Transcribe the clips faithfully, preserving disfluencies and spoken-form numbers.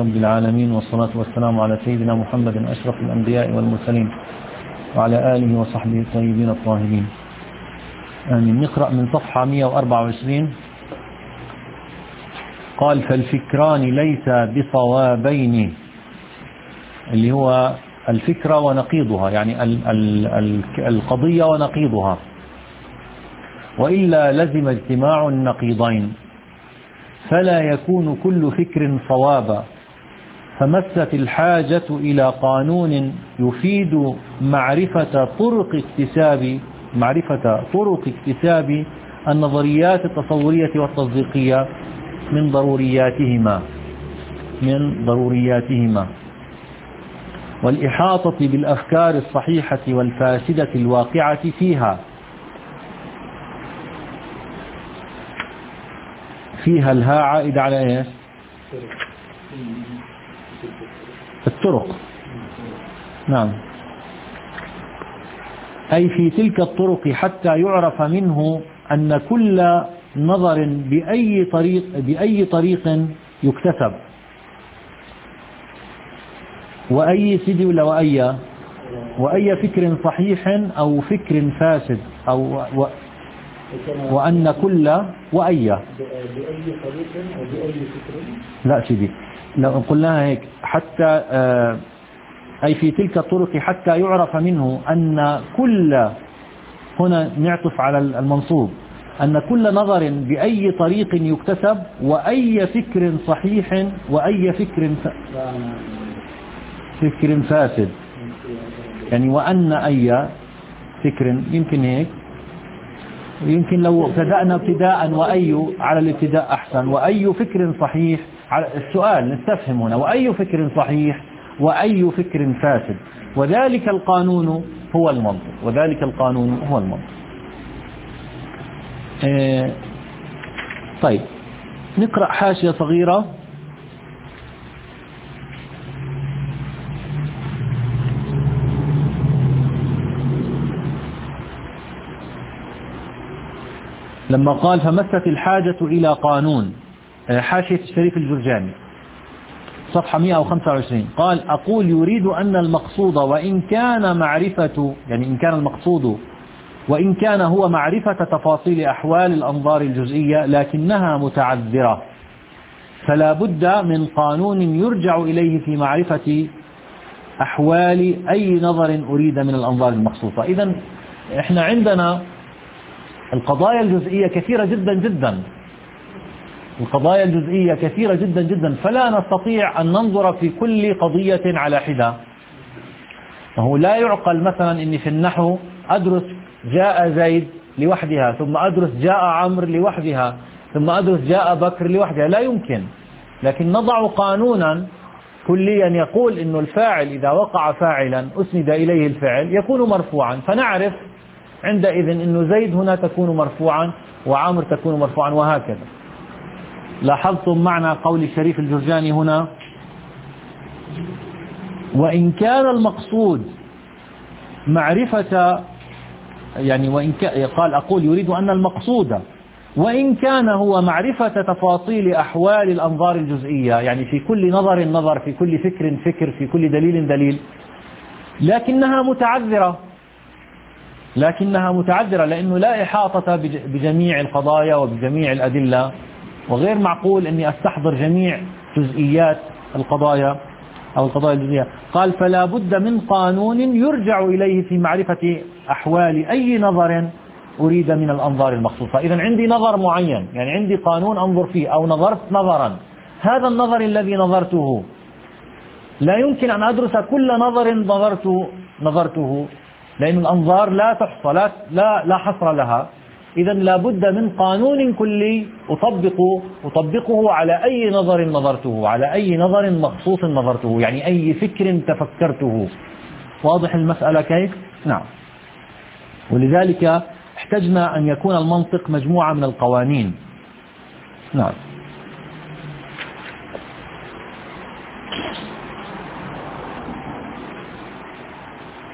رب العالمين، والصلاة والسلام على سيدنا محمد أشرف الأنبياء والمرسلين وعلى آله وصحبه الطيبين الطاهرين آمين. نقرأ من صفحة مئة وأربعة وعشرين. قال: فالفكران ليس بصوابين، اللي هو الفكرة ونقيضها، يعني ال ال ال القضية ونقيضها، وإلا لزم اجتماع النقيضين، فلا يكون كل فكر صوابا، فمست الحاجة إلى قانون يفيد معرفة طرق اكتساب معرفة طرق اكتساب النظريات التصورية والتصديقية من ضرورياتهما من ضرورياتهما والإحاطة بالأفكار الصحيحة والفاسدة الواقعة فيها فيها الهاء عائد على ايش؟ الطرق. نعم، أي في تلك الطرق حتى يعرف منه أن كل نظر بأي طريق بأي طريق يكتسب، وأي سدي ولا وأي وأي فكر صحيح أو فكر فاسد، أو و وأن كل وأي بأي طريق أو بأي فكر. لا سيدي، لو قلناها هيك حتى آه أي في تلك الطرق حتى يعرف منه أن كل، هنا نعطف على المنصوب، أن كل نظر بأي طريق يكتسب، وأي فكر صحيح وأي فكر ف... فكر فاسد، يعني وأن أي فكر، يمكن هيك، يمكن لو ابتدأنا ابتداء وأي على الابتداء أحسن، وأي فكر صحيح على السؤال نستفهم هنا، وأي فكر صحيح وأي فكر فاسد، وذلك القانون هو المنطق وذلك القانون هو المنطق. اه طيب، نقرأ حاشية صغيرة. لما قال: فمست الحاجة إلى قانون، حاشية الشريف الجرجاني صفحة مئة وخمسة وعشرين. قال: أقول يريد أن المقصود وإن كان معرفة، يعني إن كان المقصود وإن كان هو معرفة تفاصيل أحوال الأنظار الجزئية، لكنها متعذرة، فلا بد من قانون يرجع إليه في معرفة أحوال أي نظر أريد من الأنظار المخصوصة. إذن إحنا عندنا القضايا الجزئية كثيرة جدا جدا القضايا الجزئية كثيرة جدا جدا فلا نستطيع أن ننظر في كل قضية على حدة. وهو لا يعقل مثلا إني في النحو أدرس جاء زيد لوحدها، ثم أدرس جاء عمرو لوحدها، ثم أدرس جاء بكر لوحدها، لا يمكن. لكن نضع قانونا كليا يقول إنه الفاعل إذا وقع فاعلا أسند إليه الفعل يكون مرفوعا، فنعرف عندئذ إنه زيد هنا تكون مرفوعا وعامر تكون مرفوعا، وهكذا. لاحظتم معنى قول الشريف الجرجاني هنا؟ وإن كان المقصود معرفة، يعني وإن كان، قال: أقول يريد أن المقصود وإن كان هو معرفة تفاصيل أحوال الأنظار الجزئية، يعني في كل نظر نظر، في كل فكر فكر، في كل دليل دليل، لكنها متعذرة لكنها متعذرة لأنه لا إحاطة بجميع القضايا وبجميع الأدلة، وغير معقول أني أستحضر جميع جزئيات القضايا أو القضايا الجزئية. قال: فلا بد من قانون يرجع إليه في معرفة أحوال أي نظر أريد من الأنظار المخصوصة. إذن عندي نظر معين، يعني عندي قانون أنظر فيه، أو نظرت نظرا، هذا النظر الذي نظرته لا يمكن أن أدرس كل نظر نظرته نظرته لأن الأنظار لا تحصى، لا, لا, لا حصر لها. إذن لا بد من قانون كلي أطبقه أطبقه على أي نظر نظرته، على أي نظر مخصوص نظرته، يعني أي فكر تفكرته. واضح المسألة كيف؟ نعم. ولذلك احتجنا أن يكون المنطق مجموعة من القوانين. نعم.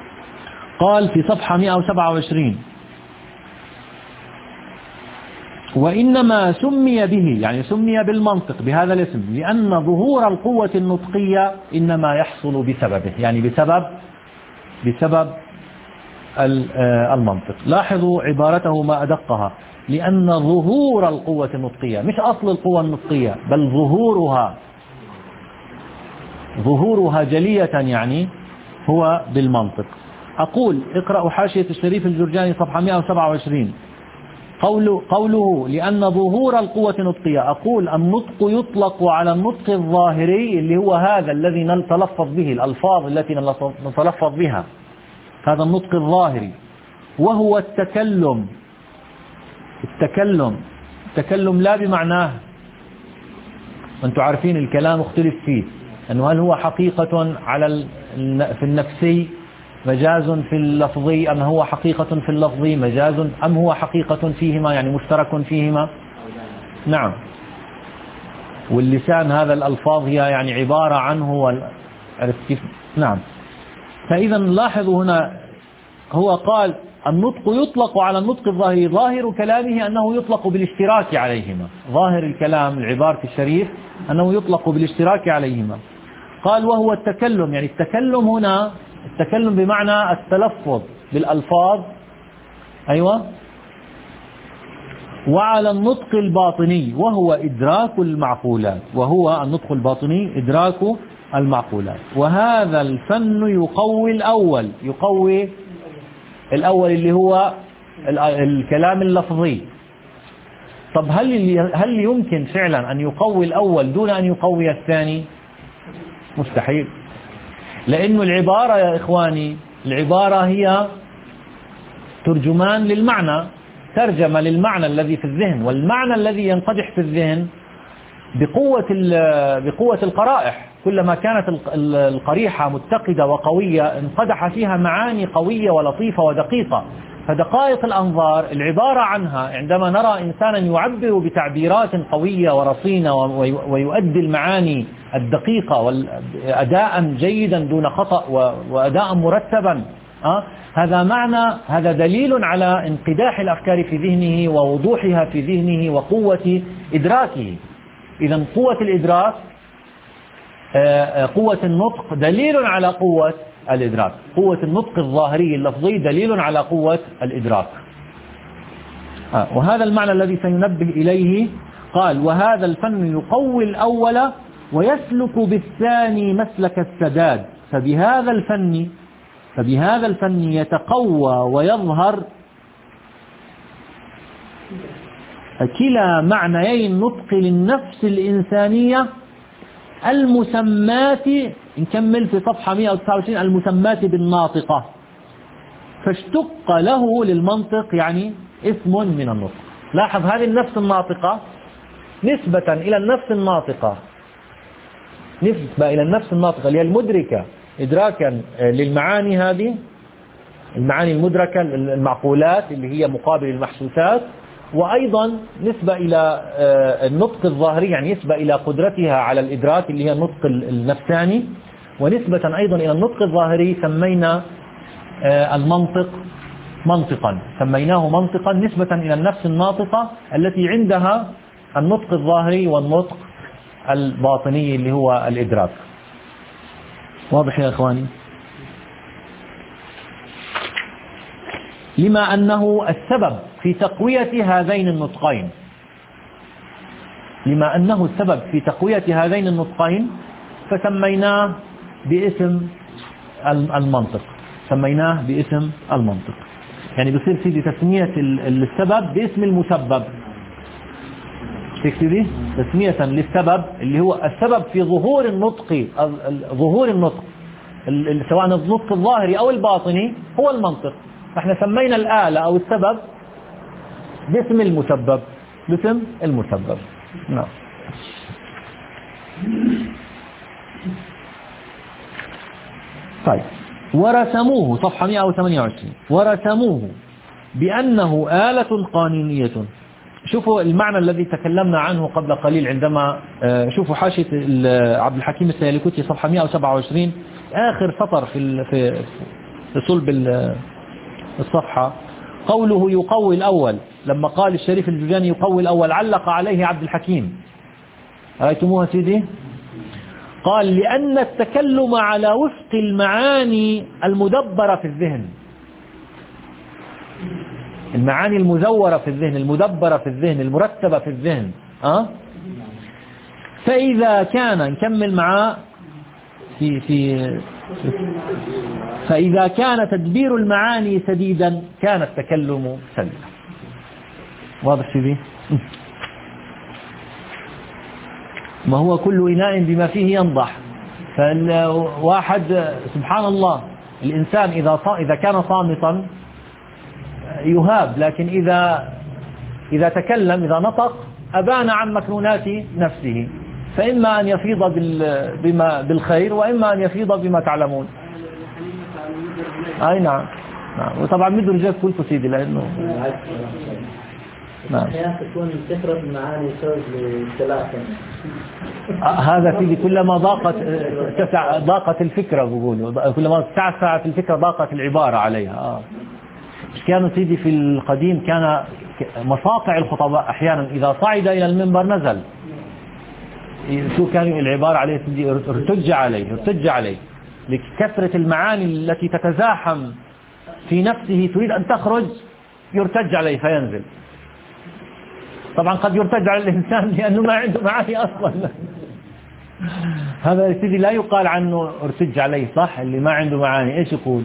قال في صفحة مئة وسبعة وعشرين: وإنما سمي به، يعني سمي بالمنطق بهذا الاسم، لأن ظهور القوة النطقية إنما يحصل بسببه، يعني بسبب بسبب المنطق. لاحظوا عبارته ما أدقها، لأن ظهور القوة النطقية، مش أصل القوة النطقية بل ظهورها، ظهورها جلية يعني هو بالمنطق. أقول اقرأوا حاشية الشريف الجرجاني صفحة مئة وسبعة وعشرين. قوله, قوله لأن ظهور القوة النطقية، أقول النطق يطلق على النطق الظاهري اللي هو هذا الذي نتلفظ به، الألفاظ التي نتلفظ بها، هذا النطق الظاهري، وهو التكلم. التكلم التكلم لا بمعناه، أنتم عارفين الكلام اختلف فيه، أنه هل هو حقيقة على في النفسي مجاز في اللفظي، أم هو حقيقة في اللفظي مجاز، أم هو حقيقة فيهما يعني مشترك فيهما. نعم. واللسان هذا الألفاظ هي يعني عبارة عنه، عرفت كيف؟ نعم. فإذا لاحظوا هنا هو قال النطق يطلق على النطق الظاهري، ظاهر كلامه أنه يطلق بالاشتراك عليهما، ظاهر الكلام العبارة الشريف أنه يطلق بالاشتراك عليهما. قال وهو التكلم، يعني التكلم هنا التكلم بمعنى التلفظ بالألفاظ، أيوة، وعلى النطق الباطني وهو إدراك المعقولات، وهو النطق الباطني إدراك المعقولات. وهذا الفن يقوي الأول، يقوي الأول اللي هو الكلام اللفظي. طب هل هل يمكن فعلا أن يقوي الأول دون أن يقوي الثاني؟ مستحيل، لأنه العبارة يا إخواني، العبارة هي ترجمان للمعنى، ترجمة للمعنى الذي في الذهن، والمعنى الذي ينقدح في الذهن بقوة بقوة القرائح، كلما كانت القريحة متقدة وقوية انقدح فيها معاني قوية ولطيفة ودقيقة. فدقائق الأنظار العبارة عنها عندما نرى إنسانا يعبر بتعبيرات قوية ورصينة ويؤدي المعاني الدقيقة وأداء جيدا دون خطأ وأداء مرتبا، أه؟ هذا معنى، هذا دليل على انقداح الأفكار في ذهنه ووضوحها في ذهنه وقوة إدراكه. إذا قوة الإدراك، قوة النطق دليل على قوة الإدراك، قوة النطق الظاهري اللفظي دليل على قوة الإدراك. وهذا المعنى الذي سينبه إليه. قال وهذا الفن يقوي الأول ويسلك بالثاني مسلك السداد، فبهذا الفن فبهذا الفن يتقوى ويظهر كلا معنيي النطق للنفس الإنسانية المسمات، نكمل في صفحة مئة وتسعة وعشرين، المسمات بالناطقة، فاشتق له للمنطق يعني اسم من النطق. لاحظ هذه النفس الناطقة نسبة إلى النفس الناطقة، نسبة إلى النفس الناطقة اللي هي المدركة إدراكا للمعاني، هذه المعاني المدركة المعقولات اللي هي مقابل المحسوسات، وأيضا نسبة إلى النطق الظاهري يعني نسبة إلى قدرتها على الإدراك اللي هي النطق النفساني، ونسبة أيضا إلى النطق الظاهري سمينا المنطق منطقا، سميناه منطقا نسبة إلى النفس الناطقة التي عندها النطق الظاهري والنطق الباطني اللي هو الإدراك. واضح يا إخواني؟ لما أنه السبب في تقوية هذين النطقين، لما أنه السبب في تقوية هذين النطقين فسميناه باسم المنطق، سميناه باسم المنطق. يعني بصير في تسمية السبب باسم المسبب، تكتبي تسمية للسبب اللي هو السبب في ظهور النطق، ظهور النطق سواء النطق الظاهري أو الباطني هو المنطق. فاحنا سمينا الآلة أو السبب باسم المسبب، باسم المسبب. نعم. طيب ورسموه صفحة مئة وثمانية وعشرين، ورسموه بأنه آلة قانونية. شوفوا المعنى الذي تكلمنا عنه قبل قليل عندما شوفوا حاشية عبد الحكيم السيالكوتي صفحة مئة وسبعة وعشرين آخر سطر في في صلب الصفحة، قوله يقوي الأول لما قال الشريف الجرجاني يقوي الأول علق عليه عبد الحكيم، رأيتموها سيدي؟ قال لأن التكلم على وفق المعاني المدبرة في الذهن، المعاني المزورة في الذهن، المدبرة في الذهن، المرتبة في الذهن. أه؟ فإذا كان نكمل معاه في في فإذا كان تدبير المعاني سديدا كان التكلم سليما. واضح سيدي؟ ما هو كل إناء بما فيه ينضح. فالواحد سبحان الله الإنسان إذا إذا كان صامتا يهاب، لكن إذا إذا تكلم إذا نطق أبان عن مكنونات نفسه، فإما أن يفيض بما بالخير وإما أن يفيض بما تعلمون. أي نعم نعم. وطبعا مدرجات قلت سيدي لأنه نعم تكون كثرة المعاني سبب للثلاثة. هذا سيدي كلما ضاقت ضاقت الفكرة، بقولوا كلما تعسعت الفكرة ضاقت العبارة عليها. آه. كانوا سيدي في القديم كان مصاقع الخطباء أحيانا إذا صعد إلى المنبر نزل، شو كانوا العبارة عليه سيدي؟ ارتج عليه ارتج عليه لكثرة المعاني التي تتزاحم في نفسه تريد أن تخرج، يرتج عليه فينزل. طبعا قد يرتج على الإنسان لأنه ما عنده معاني أصلا. هذا سيدي لا يقال عنه ارتج عليه، صح؟ اللي ما عنده معاني إيش يقول؟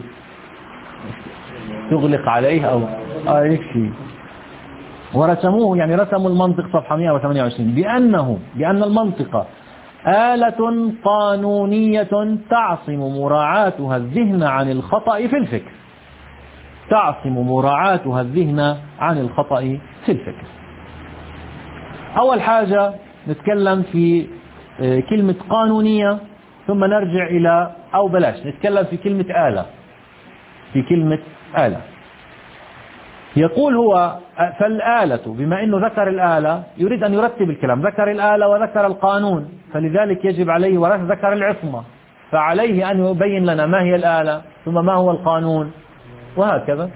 تغلق عليه أو آه يكفي. ورسموه يعني رسموا المنطق صفحة مئة وثمانية وعشرين بأنه بأن المنطق آلة قانونية تعصم مراعاتها الذهن عن الخطأ في الفكر، تعصم مراعاتها الذهن عن الخطأ في الفكر. أول حاجة نتكلم في كلمة قانونية، ثم نرجع إلى أو بلاش نتكلم في كلمة آلة. في كلمة آلة يقول هو فالآلة، بما أنه ذكر الآلة يريد أن يرتب الكلام، ذكر الآلة وذكر القانون، فلذلك يجب عليه وذكر العصمة، فعليه أن يبين لنا ما هي الآلة ثم ما هو القانون وهكذا.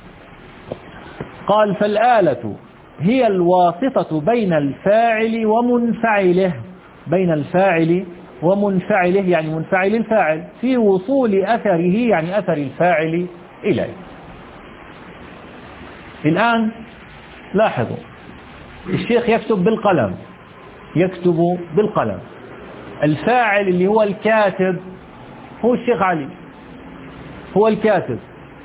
قال فالآلة هي الواسطة بين الفاعل ومنفعله، بين الفاعل ومنفعله يعني منفعل الفاعل في وصول أثره يعني أثر الفاعل إليه. الآن لاحظوا الشيخ يكتب بالقلم، يكتب بالقلم. الفاعل اللي هو الكاتب هو الشيخ علي، هو الكاتب،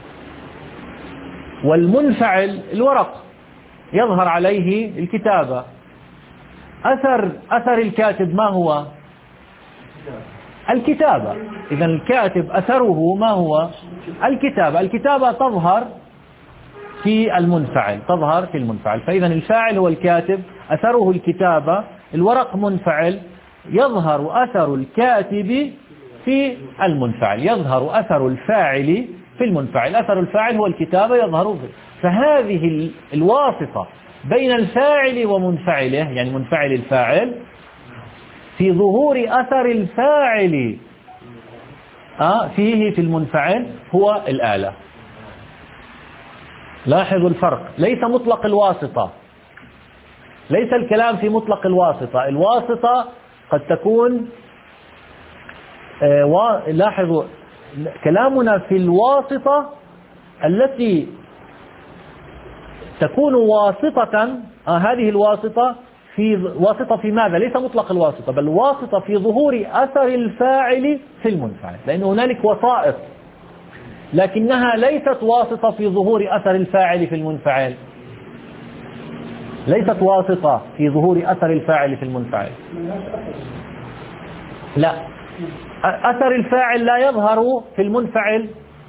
والمنفعل الورق يظهر عليه الكتابة. أثر أثر الكاتب ما هو؟ الكتابة. إذا الكاتب أثره ما هو؟ الكتابة. الكتابة تظهر في المنفعل، تظهر في المنفعل. فإذا الفاعل هو الكاتب، أثره الكتابة، الورق منفعل، يظهر أثر الكاتب في المنفعل، يظهر أثر الفاعل في المنفعل. أثر الفاعل هو الكتابة يظهر فيه. فهذه الواسطة بين الفاعل ومنفعله يعني منفعل الفاعل في ظهور أثر الفاعل آه فيه في المنفعل هو الآلة. لاحظوا الفرق، ليس مطلق الواسطة، ليس الكلام في مطلق الواسطة. الواسطة قد تكون آه لاحظوا كلامنا في الواسطة التي تكون واسطة. آه هذه الواسطة في واسطة في ماذا؟ ليس مطلق الواسطة، بل واسطة في ظهور أثر الفاعل في المنفعل، لأن هنالك وسائط، لكنها ليست واسطة في ظهور أثر الفاعل في المنفعل، ليست واسطة في ظهور أثر الفاعل في المنفعل. لا، أثر الفاعل لا يظهر في المنفعل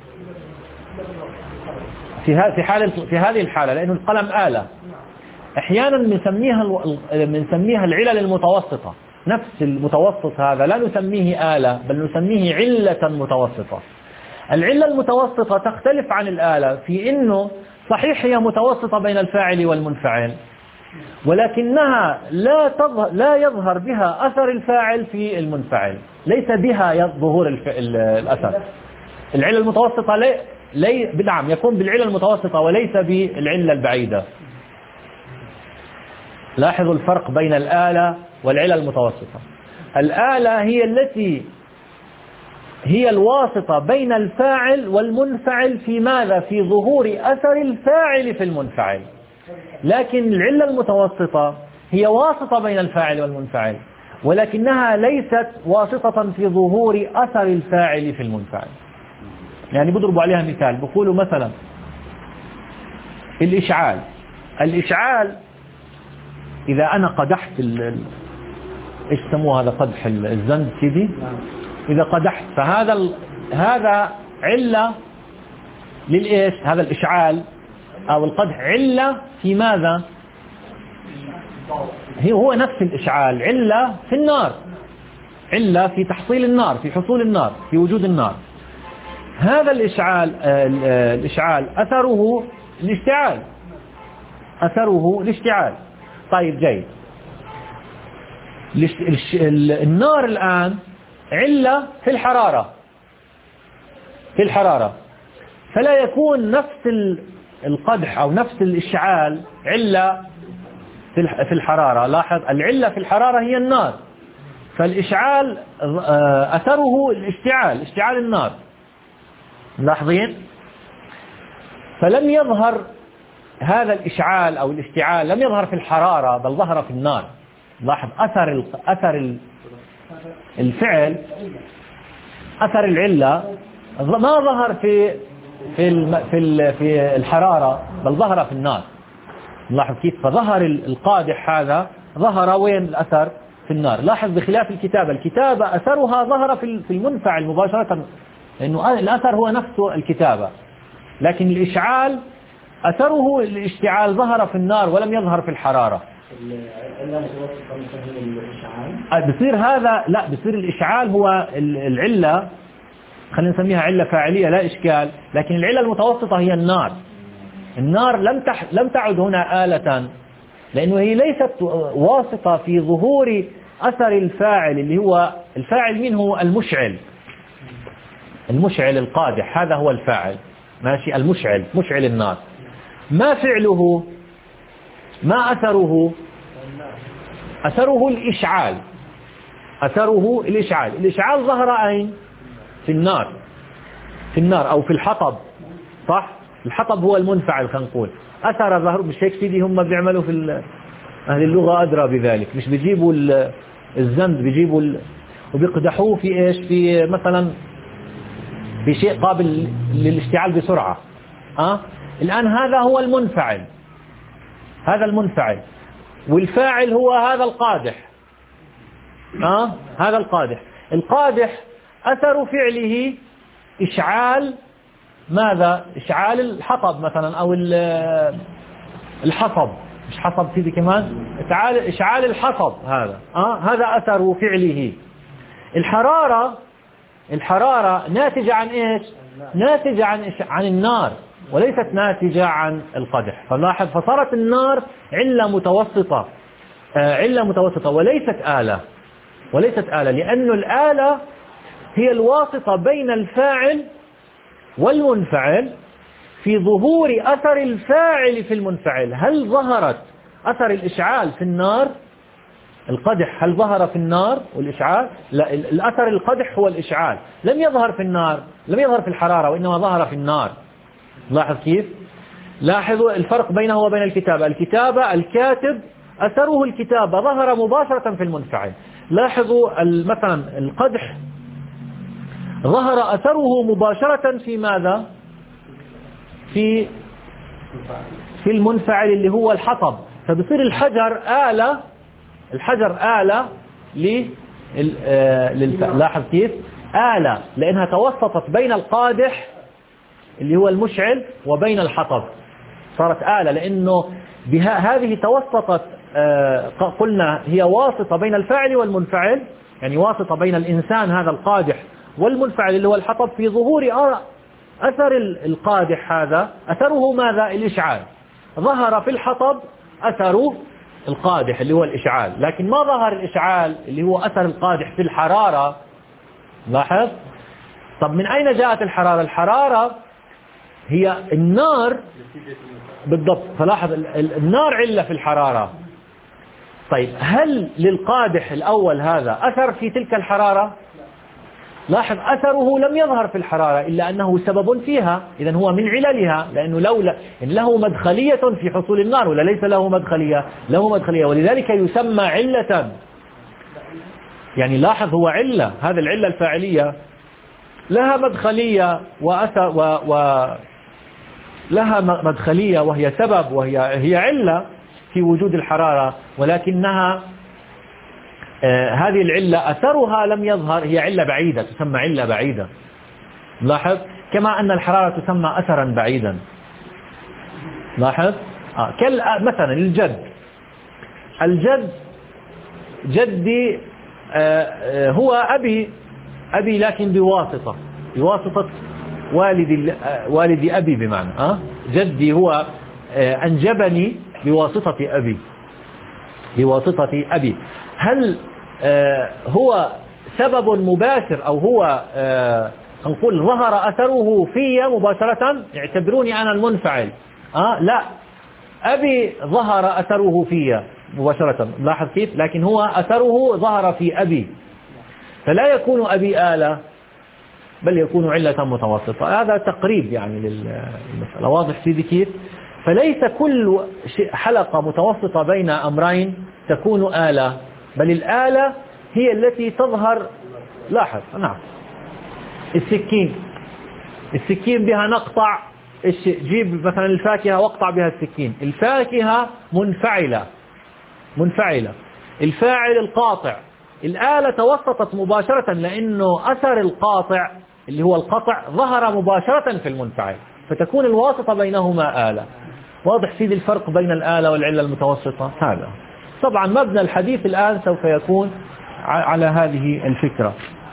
في في حالة في هذه الحالة، لأن القلم آلة. أحيانا بنسميها بنسميها العلل المتوسطة، نفس المتوسط هذا لا نسميه آلة بل نسميه علة متوسطة. العلة المتوسطة تختلف عن الآلة في إنه صحيح هي متوسطة بين الفاعل والمنفعل، ولكنها لا تظهر لا يظهر بها أثر الفاعل في المنفعل، ليس بها ظهور الأثر. العلة المتوسطة لي لي نعم يكون بالعلة المتوسطة وليس بالعلة البعيدة. لاحظوا الفرق بين الآلة والعلة المتوسطة. الآلة هي التي هي الواسطة بين الفاعل والمنفعل في ماذا؟ في ظهور أثر الفاعل في المنفعل. لكن العلة المتوسطة هي واسطة بين الفاعل والمنفعل، ولكنها ليست واسطة في ظهور أثر الفاعل في المنفعل. يعني بضربوا عليها مثال، بقولوا مثلا الإشعال. الإشعال إذا أنا قدحت ال... إيش سموه هذا؟ قدح الزند سيدي. إذا قدحت فهذا ال... هذا علة للإيش؟ هذا الإشعال أو القدح علة في ماذا؟ هو نفس الإشعال علة في النار، علة في تحصيل النار، في حصول النار، في وجود النار. هذا الإشعال الإشعال أثره الاشتعال، أثره الاشتعال. طيب جيد. النار الآن علة في الحرارة، في الحرارة، فلا يكون نفس القدح أو نفس الإشعال علة في الحرارة. لاحظ العلة في الحرارة هي النار، فالإشعال أثره الاشتعال، اشتعال النار. لاحظين؟ فلم يظهر هذا الإشعال أو الاشتعال لم يظهر في الحرارة بل ظهر في النار. لاحظ أثر أثر الفعل، أثر العلة ما ظهر في في في في الحرارة بل ظهر في النار. لاحظ كيف؟ فظهر القادح هذا ظهر وين الأثر؟ في النار. لاحظ بخلاف الكتابة، الكتابة أثرها ظهر في المنفعل مباشرة، لأنه الأثر هو نفسه الكتابة. لكن الإشعال أثره الاشتعال ظهر في النار ولم يظهر في الحرارة. بصير هذا لا، بصير الإشعال هو العلة، خلينا نسميها علة فاعلية لا إشكال، لكن العلة المتوسطة هي النار. النار لم تح... لم تعد هنا آلة، لأنه هي ليست واسطة في ظهور أثر الفاعل، اللي هو الفاعل منه هو المشعل، المشعل القادح، هذا هو الفاعل، ماشي؟ المشعل، مشعل النار. ما فعله؟ ما أثره؟ أثره الإشعال، أثره الإشعال. الإشعال ظهر أين؟ في النار، في النار أو في الحطب، صح؟ الحطب هو المنفعل، خلينا نقول أثر ظهر. مش هيك سيدي هم بيعملوا في أهل اللغة أدرى بذلك، مش بيجيبوا الزند، بيجيبوا ال... وبيقدحوه في إيش؟ في مثلا بشيء قابل للاشتعال بسرعة. أه؟ الآن هذا هو المنفعل، هذا المنفعل، والفاعل هو هذا القادح. أه؟ هذا القادح. القادح أثر فعله إشعال ماذا؟ إشعال الحطب مثلا، أو الحصب، مش حصب سيدي كمان، إشعال الحصب هذا. أه؟ هذا أثر فعله. الحرارة، الحرارة ناتجة عن إيش؟ ناتجة عن عن النار، وليست ناتجة عن القدح. فلاحظ، فصارت النار علة متوسطة، آه علة متوسطة وليست آلة، وليست آلة، لأن الآلة هي الواسطة بين الفاعل والمنفعل في ظهور أثر الفاعل في المنفعل. هل ظهرت أثر الإشعال في النار؟ القدح هل ظهر في النار والإشعال؟ لا، الأثر القدح هو الإشعال، لم يظهر في النار، لم يظهر في الحرارة، وإنما ظهر في النار. لاحظ كيف؟ لاحظوا الفرق بينه وبين الكتابة. الكتابة الكاتب أثره الكتابة ظهر مباشرة في المنفعل. لاحظوا مثلا القدح ظهر أثره مباشرة في ماذا؟ في في المنفعل اللي هو الحطب. فبصير الحجر آلة، الحجر آلة لل... لاحظ كيف؟ آلة لأنها توسطت بين القادح اللي هو المشعل وبين الحطب، صارت آلة، لأنه بها هذه توسطت، آه قلنا هي واسطة بين الفاعل والمنفعل، يعني واسطة بين الإنسان هذا القادح والمنفعل اللي هو الحطب في ظهور أثر القادح. هذا أثره ماذا؟ الإشعال. ظهر في الحطب أثر القادح اللي هو الإشعال، لكن ما ظهر الإشعال اللي هو أثر القادح في الحرارة. لاحظ. طب من أين جاءت الحرارة؟ الحرارة هي النار بالضبط. فلاحظ النار علة في الحرارة، طيب هل للقادح الأول هذا أثر في تلك الحرارة؟ لاحظ أثره لم يظهر في الحرارة إلا أنه سبب فيها، إذا هو من عللها، لأنه لولا إن له مدخلية في حصول النار ولا ليس له مدخلية؟ له مدخلية، ولذلك يسمى علة. يعني لاحظ هو علة، هذه العلة الفاعلية لها مدخلية وأثر و... و... لها مدخلية وهي سبب، وهي هي علة في وجود الحرارة، ولكنها آه هذه العلة أثرها لم يظهر، هي علة بعيدة تسمى علة بعيدة. لاحظ كما أن الحرارة تسمى أثرا بعيدا. لاحظ آه كل مثلا الجد، الجد جدي آه آه هو أبي أبي لكن بواسطة بواسطة والدي آه والدي أبي بمعنى آه جدي هو آه أنجبني بواسطة أبي بواسطة أبي. هل آه هو سبب مباشر أو هو آه نقول ظهر أثره في مباشرة؟ اعتبروني أنا المنفعل. آه لا، أبي ظهر أثره في مباشرة، لاحظ كيف؟ لكن هو أثره ظهر في أبي، فلا يكون أبي آلة بل يكون علة متوسطة. هذا تقريب يعني للمسألة، واضح سيدي كيف؟ فليس كل حلقة متوسطة بين أمرين تكون آلة، بل الآلة هي التي تظهر. لاحظ نعم، السكين السكين بها نقطع الشيء، جيب مثلا الفاكهة واقطع بها السكين، الفاكهة منفعلة منفعلة الفاعل القاطع. الآلة توسطت مباشرة لأنه أثر القاطع اللي هو القطع ظهر مباشرة في المنفعل، فتكون الواسطة بينهما آلة. واضح سيدي الفرق بين الآلة والعلة المتوسطة؟ هذا طبعا مبنى الحديث الآن سوف يكون على هذه الفكرة.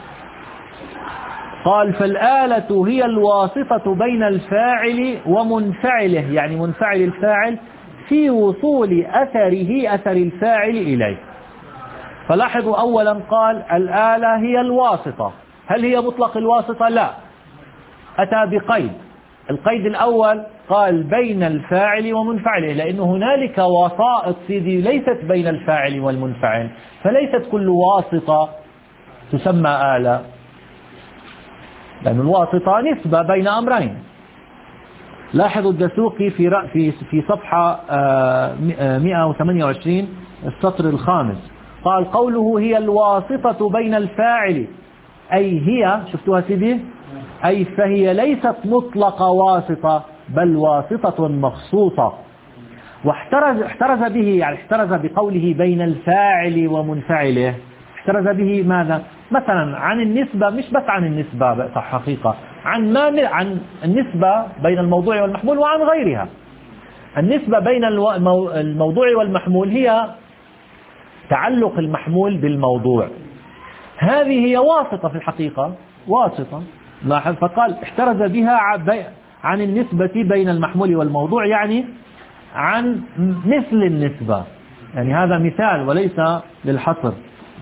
قال فالآلة هي الواسطة بين الفاعل ومنفعله، يعني منفعل الفاعل في وصول أثره أثر الفاعل إليه. فلاحظوا أولا قال الآلة هي الواسطة. هل هي مطلق الواسطة؟ لا، أتى بقيد. القيد الأول قال بين الفاعل ومنفعله، لأن هنالك وسائط سيدي ليست بين الفاعل والمنفعل، فليست كل واسطة تسمى آلة، لأن الواسطة نسبة بين أمرين. لاحظوا الدسوقي في في في صفحة مئة وثمانية وعشرين السطر الخامس قال قوله هي الواسطة بين الفاعل، أي هي، شفتوها سيدي، أي فهي ليست مطلق واسطة بل واسطة مخصوصة. واحترز احترز به، يعني احترز بقوله بين الفاعل ومنفعله، احترز به ماذا؟ مثلا عن النسبة، مش بس عن النسبة صح حقيقة، عن ما عن النسبة بين الموضوع والمحمول وعن غيرها. النسبة بين الموضوع والمحمول هي تعلق المحمول بالموضوع، هذه هي واسطة في الحقيقة، واسطة. لاحظ فقال احترز بها عن النسبة بين المحمول والموضوع، يعني عن مثل النسبة، يعني هذا مثال وليس للحصر.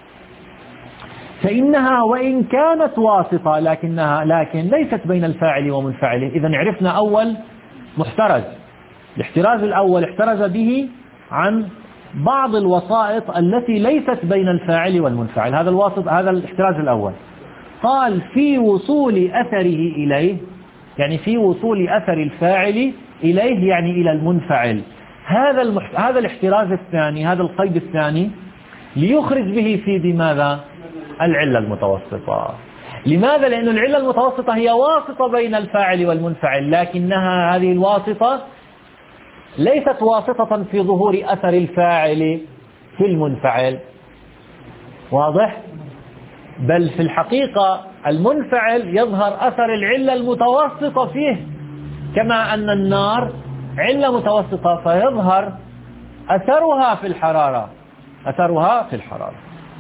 فإنها وإن كانت واسطة لكنها لكن ليست بين الفاعل ومنفعله. إذا عرفنا أول محترز، الاحتراز الأول احترز به عن بعض الوسائط التي ليست بين الفاعل والمنفعل، هذا الواسط، هذا الاحتراز الأول. قال في وصول أثره إليه، يعني في وصول أثر الفاعل إليه يعني إلى المنفعل. هذا المحت... هذا الاحتراز الثاني، هذا القيد الثاني ليخرج به في بماذا؟ العلة المتوسطة. لماذا؟ لأن العلة المتوسطة هي واسطة بين الفاعل والمنفعل، لكنها هذه الواسطة ليست واسطة في ظهور أثر الفاعل في المنفعل، واضح؟ بل في الحقيقة المنفعل يظهر أثر العلة المتوسطة فيه، كما أن النار علة متوسطة فيظهر أثرها في الحرارة، أثرها في الحرارة.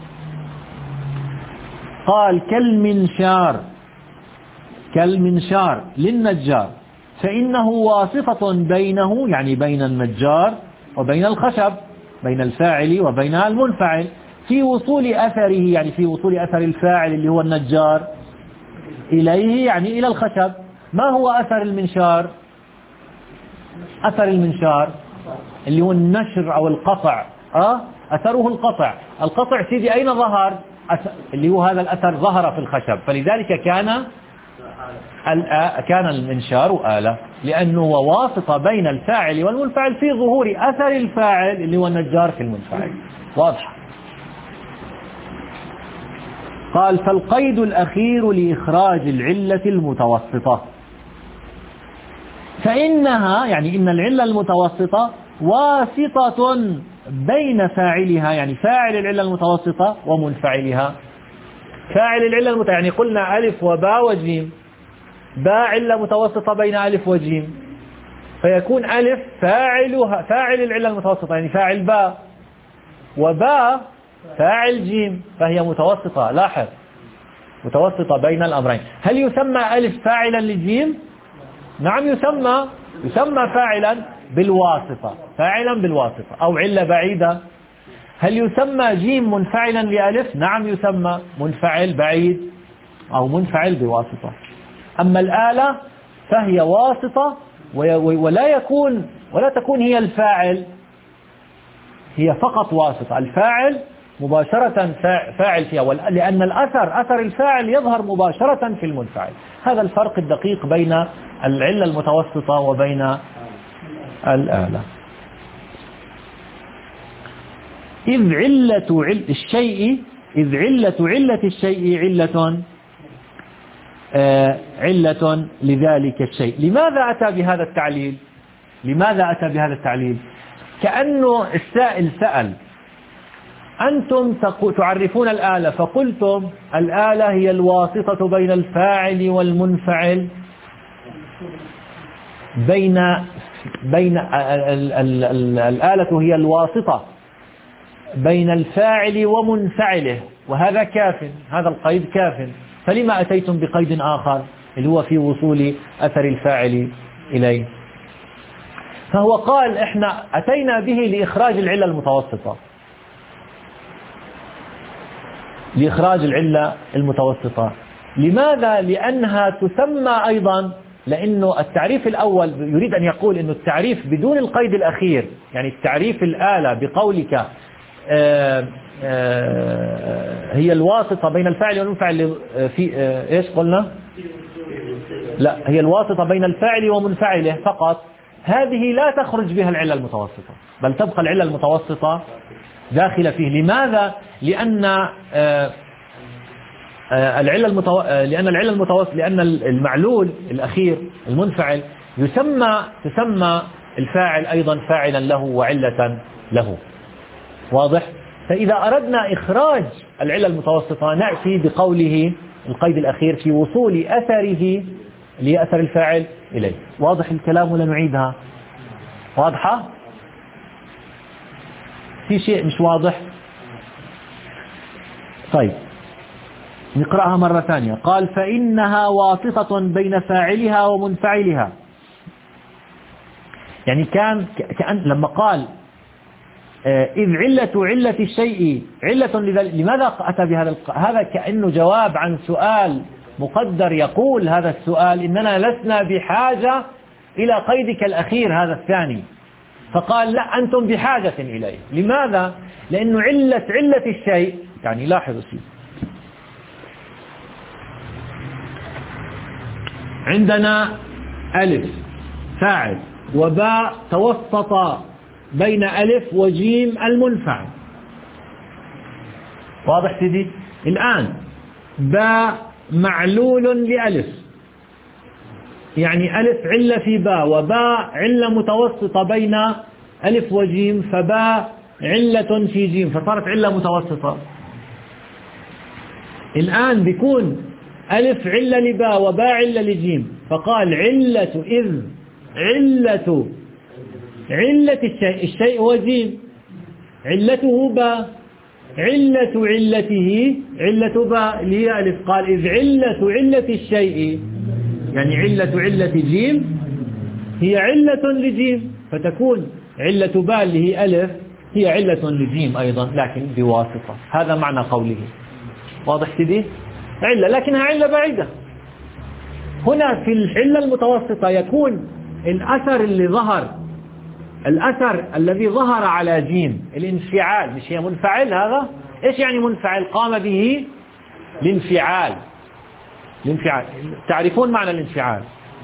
قال كالمنشار، كالمنشار للنجار، فإنه واسطة بينه، يعني بين النجار وبين الخشب، بين الفاعل وبين المنفعل، في وصول أثره، يعني في وصول أثر الفاعل اللي هو النجار إليه، يعني إلى الخشب. ما هو أثر المنشار؟ أثر المنشار اللي هو النشر أو القطع آه أثره القطع. القطع سيدي أين ظهر؟ اللي هو هذا الأثر ظهر في الخشب، فلذلك كان كان المنشار آلة، لأنه هو واسطة بين الفاعل والمنفعل في ظهور أثر الفاعل اللي هو النجار في المنفعل. واضح؟ قال فالقيد الأخير لإخراج العلة المتوسطة، فإنها يعني إن العلة المتوسطة واسطة بين فاعلها، يعني فاعل العلة المتوسطة ومنفعلها. فاعل العلة المتوسطة يعني قلنا ألف وباء وجيم، باء علة متوسطة بين ألف وجيم، فيكون ألف فاعلها فاعل العلة المتوسطة يعني فاعل باء، وباء فاعل جيم، فهي متوسطة. لاحظ متوسطة بين الأمرين. هل يسمى ألف فاعلا لجيم؟ نعم يسمى يسمى فاعلا بالواسطة، فاعلا بالواسطة أو علة بعيدة. هل يسمى جيم منفعلا لألف؟ نعم يسمى منفعل بعيد أو منفعل بواسطة. أما الآلة فهي واسطة ولا يكون ولا تكون هي الفاعل، هي فقط واسطة. الفاعل مباشرة فاعل فيها، لأن الأثر أثر الفاعل يظهر مباشرة في المنفعل. هذا الفرق الدقيق بين العلة المتوسطة وبين الآلة. إذ علة عل الشيء إذ علة علة الشيء علة آه علة لذلك الشيء. لماذا أتى بهذا التعليل؟ لماذا أتى بهذا التعليل؟ كأنه السائل سأل: أنتم تعرفون الآلة، فقلتم الآلة هي الواسطة بين الفاعل والمنفعل، بين بين ال ال ال الآلة هي الواسطة بين الفاعل ومنفعله، وهذا كاف، هذا القيد كاف، فلما أتيتم بقيد آخر اللي هو في وصول أثر الفاعل إليه؟ فهو قال إحنا أتينا به لإخراج العلة المتوسطة، لإخراج العلة المتوسطة. لماذا؟ لأنها تسمى أيضا، لأنه التعريف الأول يريد أن يقول أنه التعريف بدون القيد الأخير، يعني التعريف الآلة بقولك آآ آآ هي الواسطة بين الفاعل والمنفعل في إيش قلنا؟ لا، هي الواسطة بين الفاعل ومنفعله فقط، هذه لا تخرج بها العلة المتوسطة، بل تبقى العلة المتوسطة داخلة فيه. لماذا؟ لأن آآ آآ العلة المتو... لأن العلة المتوسطة لأن المعلول الأخير المنفعل يسمى تسمى الفاعل أيضا فاعلا له وعلة له. واضح؟ فإذا أردنا إخراج العلة المتوسطة نأتي بقوله القيد الأخير في وصول أثره لأثر الفاعل إليه. واضح الكلام ولا نعيدها؟ واضحة؟ في شيء مش واضح؟ طيب نقرأها مرة ثانية. قال فإنها واسطة بين فاعلها ومنفعلها، يعني كان كأن لما قال إذ علة علة الشيء علة لذلك، لماذا أتى بهذا؟ هذا كأنه جواب عن سؤال مقدر، يقول هذا السؤال إننا لسنا بحاجة إلى قيدك الأخير هذا الثاني، فقال لا أنتم بحاجة إليه. لماذا؟ لأنه علة علة الشيء، يعني لاحظوا شيء، عندنا ألف فاعل وباء توسط بين ألف وجيم المنفعل. واضح سيدي؟ الآن باء معلول لألف، يعني ألف علة في باء، وباء علة متوسطة بين ألف وجيم، فباء علة في جيم، فصارت علة متوسطة. الآن بيكون ألف علة لباء وباء علة لجيم، فقال علة إذ علة علة الشيء، الشيء هو جيم، علته باء، علة علته علة باء اللي هي ألف. قال إذ علة علة الشيء، يعني علة علة جيم هي علة لجيم، فتكون علة باء اللي هي ألف هي علة لجيم أيضا لكن بواسطة. هذا معنى قوله. واضح سيدي؟ علة لكنها علة بعيدة. هنا في العلة المتوسطة يكون الأثر اللي ظهر الأثر الذي ظهر على جيم الانفعال، مش هي منفعل؟ هذا إيش يعني منفعل؟ قام به الانفعال. الانفعال تعرفون معنى الانفعال؟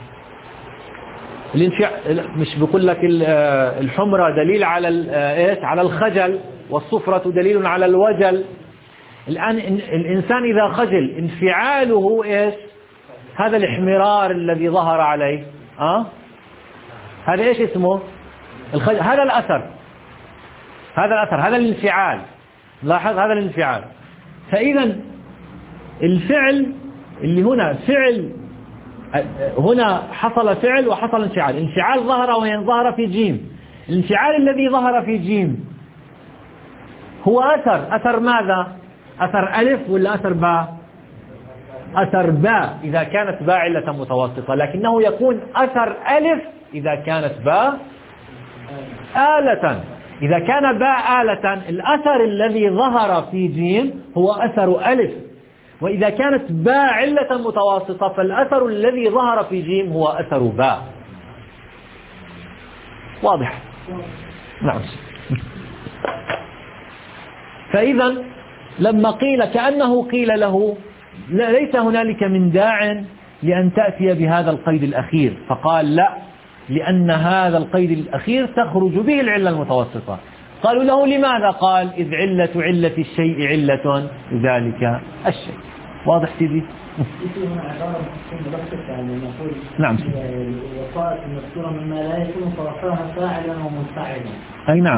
الانفعال مش بقول لك الحمرة دليل على إيش؟ على الخجل، والصفرة دليل على الوجل. الآن الإنسان إذا خجل انفعاله إيش؟ هذا الاحمرار الذي ظهر عليه. أه؟ هذا إيش اسمه؟ الخجل. هذا الأثر، هذا الأثر، هذا الانفعال. لاحظ هذا الانفعال. فإذا الفعل اللي هنا فعل، هنا حصل فعل وحصل انفعال. انفعال ظهر وين؟ ظهر في جيم. الانفعال الذي ظهر في جيم هو أثر. أثر ماذا؟ أثر ألف ولا أثر باء؟ أثر باء إذا كانت باء علة متوسطة، لكنه يكون أثر ألف إذا كانت باء آلة. إذا كان باء آلة الأثر الذي ظهر في جيم هو أثر ألف، وإذا كانت باء علة متوسطة فالأثر الذي ظهر في جيم هو أثر باء. واضح؟ نعم. فإذا لما قيل كأنه قيل له ليس هنالك من داع لأن تأتي بهذا القيد الأخير، فقال لا، لأن هذا القيد الأخير تخرج به العلة المتوسطة. قالوا له لماذا؟ قال إذ علة علة الشيء علة ذلك الشيء. واضح سيدي؟ نعم. الوسائط المذكورة مما لا يكون طرفها فاعلا ومنفعلا. أي نعم.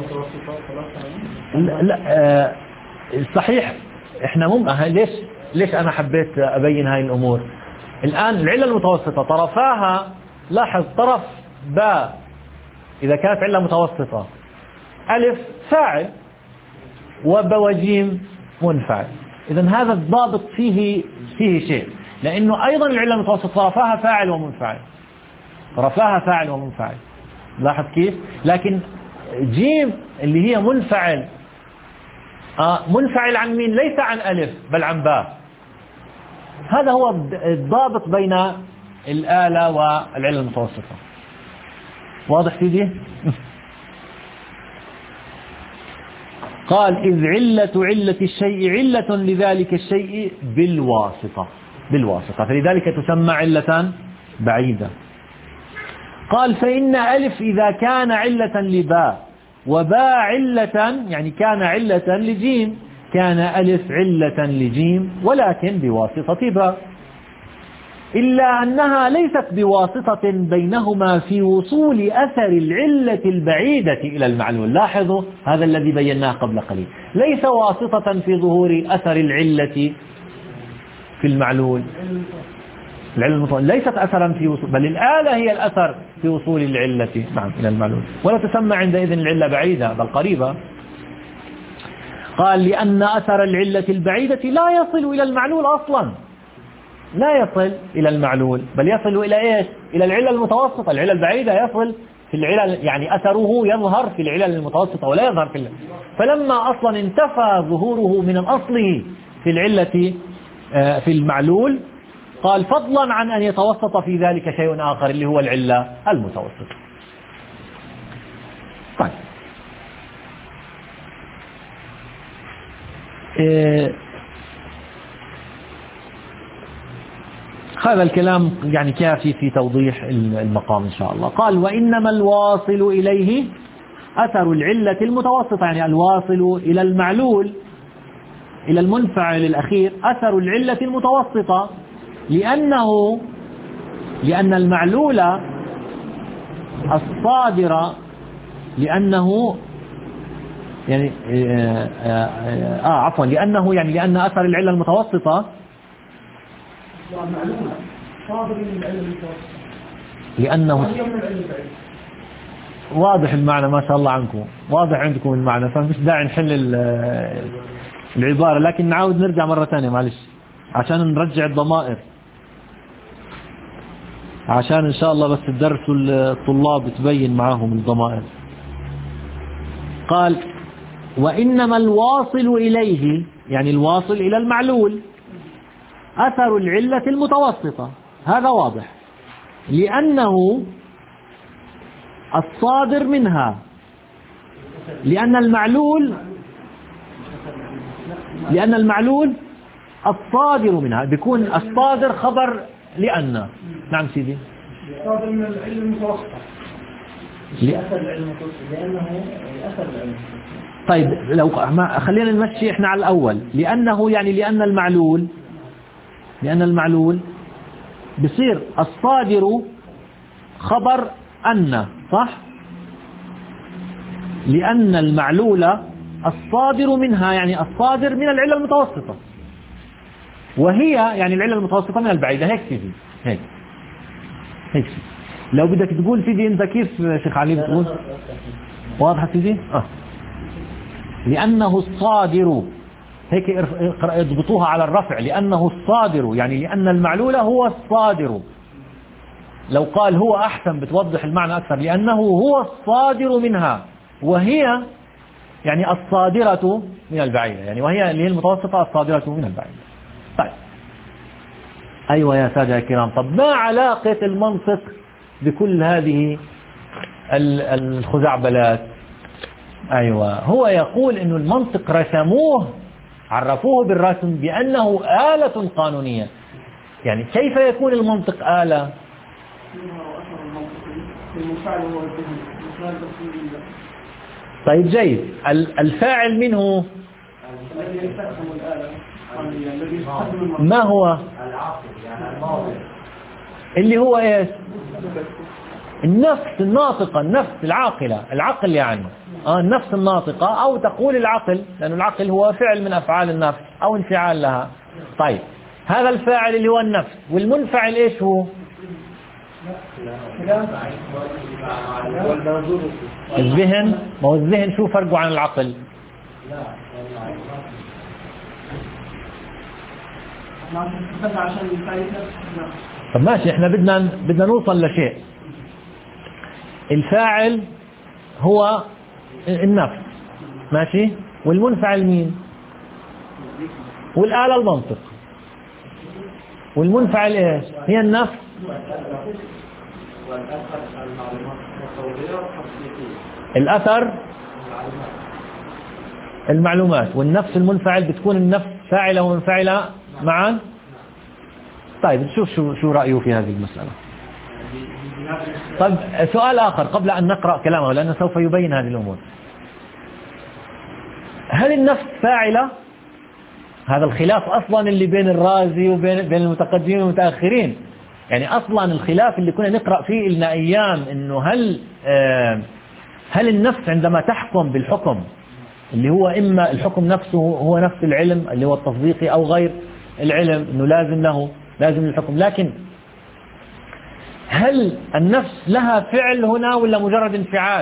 لا آه صحيح. احنا مم ليش ليش أنا حبيت أبين هاي الأمور. الآن العلة المتوسطة طرفاها، لاحظ طرف باء إذا كانت علة متوسطة ألف فاعل وباء وجيم منفعل. إذن هذا الضابط فيه فيه شيء، لأنه أيضا العلة المتوسطة طرفاها فاعل ومنفعل، طرفاها فاعل ومنفعل. لاحظ كيف؟ لكن جيم اللي هي منفعل آه منفعل عن مين؟ ليس عن ألف بل عن باء. هذا هو الضابط بين الآلة والعلة المتوسطة. واضح سيدي؟ قال إذ علة علة الشيء علة لذلك الشيء بالواسطة، بالواسطة، فلذلك تسمى علة بعيدة. قال فإن ألف إذا كان علة لباء وباء علة، يعني كان علة لجيم، كان ألف علة لجيم ولكن بواسطة باء، إلا أنها ليست بواسطة بينهما في وصول أثر العلة البعيدة إلى المعلول. لاحظوا هذا الذي بيناه قبل قليل، ليس واسطة في ظهور أثر العلة في المعلول. العلة ليست أثرا في وصول، بل الآلة هي الأثر في وصول العلة نعم إلى المعلول، ولا تسمى عندئذ العلة بعيدة بل قريبة. قال لأن أثر العلة البعيدة لا يصل إلى المعلول أصلا، لا يصل إلى المعلول بل يصل إلى إيش؟ إلى العلة المتوسطة. العلة البعيدة يصل في العلل، يعني أثره يظهر في العلل المتوسطة ولا يظهر في العلة. فلما أصلا انتفى ظهوره من أصله في العلة في المعلول، قال فضلا عن أن يتوسط في ذلك شيء آخر اللي هو العلة المتوسطة. طيب إيه هذا الكلام يعني كافي في توضيح المقام إن شاء الله. قال وإنما الواصل إليه أثر العلة المتوسطة، يعني الواصل إلى المعلول إلى المنفعل الأخير أثر العلة المتوسطة، لأنه لأن المعلول الصادر لأنه يعني آه, آه, آه عفوا لأنه يعني لأن أثر العلة المتوسطة لأنه واضح المعنى. ما شاء الله عنكم واضح عندكم المعنى، فمش داعي نحل العبارة، لكن نعاود نرجع مرة ثانية معلش عشان نرجع الضمائر، عشان إن شاء الله بس الدرس الطلاب تبين معاهم الضمائر. قال وإنما الواصل إليه يعني الواصل إلى المعلول أثر العلة المتوسطة، هذا واضح، لأنه الصادر منها، لأن المعلول لأن المعلول الصادر منها، بيكون الصادر خبر لأن. نعم سيدي. الصادر من العلم المتوسط. لأثر العلم المتوسط لأنه أثر العلم. طيب لو ما خلينا نمشي احنا على الأول، لأنه يعني لأن المعلول لأن المعلول بصير الصادر خبر أن، صح؟ لأن المعلول الصادر منها يعني الصادر من العلة المتوسطة، وهي يعني العلة المتوسطة من البعيدة. هيك سيدي، هيك هيك سيدي. لو بدك تقول سيدي انت كيف شيخ علي بتقول؟ واضحة سيدي؟ اه لأنه الصادر، هيك اضبطوها على الرفع، لأنه الصادر يعني لأن المعلول هو الصادر. لو قال هو أحسن بتوضح المعنى أكثر، لأنه هو الصادر منها، وهي يعني الصادرة من البعيدة، يعني وهي اللي هي المتوسطة الصادرة من البعيدة. طيب أيوة يا سادة الكرام، طب ما علاقة المنطق بكل هذه الخزعبلات؟ أيوة، هو يقول إنه المنطق رسموه، عرفوه بالرسم بأنه آلة قانونية. يعني كيف يكون المنطق آلة؟ طيب جيد، الفاعل منه ما هو؟ اللي هو ايش؟ النفس الناطقة، النفس العاقلة، العقل يعني آه النفس الناطقة، أو تقول العقل، لأن العقل هو فعل من أفعال النفس أو انفعال لها. طيب هذا الفاعل اللي هو النفس، والمنفعل ايش هو؟ الذهن. ما هو الذهن شو فرقه عن العقل؟ طب ماشي، احنا بدنا بدنا نوصل لشيء. الفاعل هو النفس، ماشي، والمنفعل مين؟ والآلة المنطق. والمنفعل ايش؟ هي النفس. الأثر المعلومات، والنفس المنفعل بتكون النفس فاعلة ومنفعلة معا. طيب نشوف شو شو رأيه في هذه المسألة. طيب سؤال آخر قبل أن نقرأ كلامه، لأنه سوف يبين هذه الأمور. هل النفس فاعلة؟ هذا الخلاف أصلا اللي بين الرازي وبين بين المتقدمين والمتأخرين. يعني أصلا الخلاف اللي كنا نقرأ فيه لنا أيام إنه هل آه هل النفس عندما تحكم بالحكم اللي هو إما الحكم نفسه هو نفس العلم اللي هو التصديقي، أو غير العلم إنه لازم له لازم الحكم. لكن هل النفس لها فعل هنا ولا مجرد انفعال؟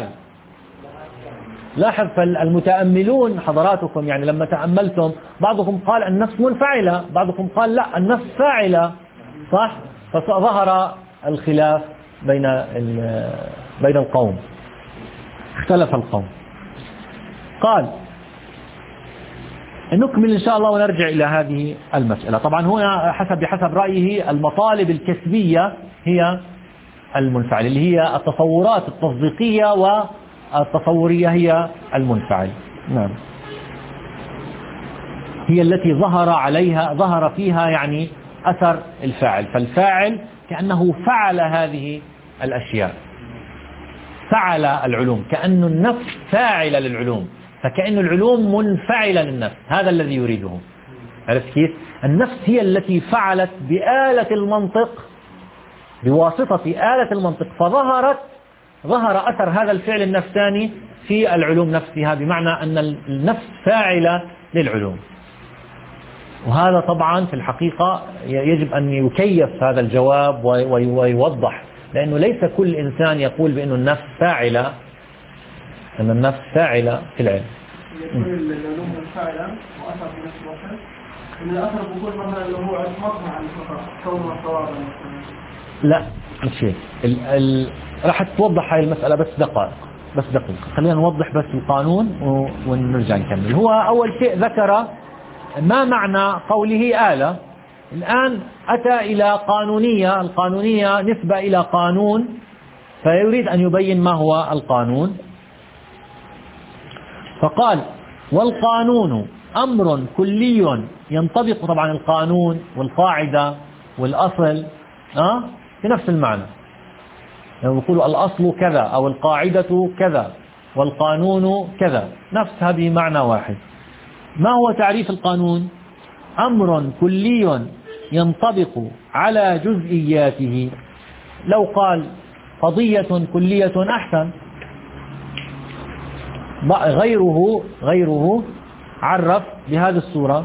لاحظ فالمتأملون حضراتكم يعني لما تأملتم بعضكم قال النفس منفعلة، بعضكم قال لا النفس فاعلة، صح؟ فظهر الخلاف بين بين القوم، اختلف القوم. قال نكمل إن شاء الله ونرجع إلى هذه المسألة. طبعا هنا حسب بحسب رأيه المطالب الكسبية هي المنفعل، اللي هي التصورات التصديقية والتصورية هي المنفعل. نعم، هي التي ظهر عليها ظهر فيها يعني أثر الفاعل. فالفاعل كأنه فعل هذه الأشياء، فعل العلوم، كأن النفس فاعلة للعلوم، فكأن العلوم منفعلة للنفس. هذا الذي يريده. عرفت كيف؟ النفس هي التي فعلت بآلة المنطق، بواسطة آلة المنطق، فظهرت ظهر أثر هذا الفعل النفساني في العلوم نفسها، بمعنى أن النفس فاعلة للعلوم. وهذا طبعا في الحقيقة يجب أن يكيف هذا الجواب ويوضح، لأنه ليس كل إنسان يقول بأن النفس فاعلة، أن النفس فاعلة في العلم. يقول العلوم منفعلة وأثر في نفس الوقت، إن الأثر بيكون مثلا اللي هو مصنع عن كونه صوابا. لا مش هيك. ال... ال... راح توضح هاي المسألة بس دقائق، بس دقيقة. خلينا نوضح بس القانون و... ونرجع نكمل. هو أول شيء ذكر ما معنى قوله آلة. الآن أتى إلى قانونية، القانونية نسبة إلى قانون فيريد أن يبين ما هو القانون، فقال والقانون أمر كلي ينطبق. طبعا القانون والقاعدة والأصل أه؟ في نفس المعنى، يعني يقولوا الأصل كذا أو القاعدة كذا والقانون كذا، نفس هذه معنى واحد. ما هو تعريف القانون؟ أمر كلي ينطبق على جزئياته. لو قال قضية كلية أحسن. غيره غيره عرف بهذه الصورة: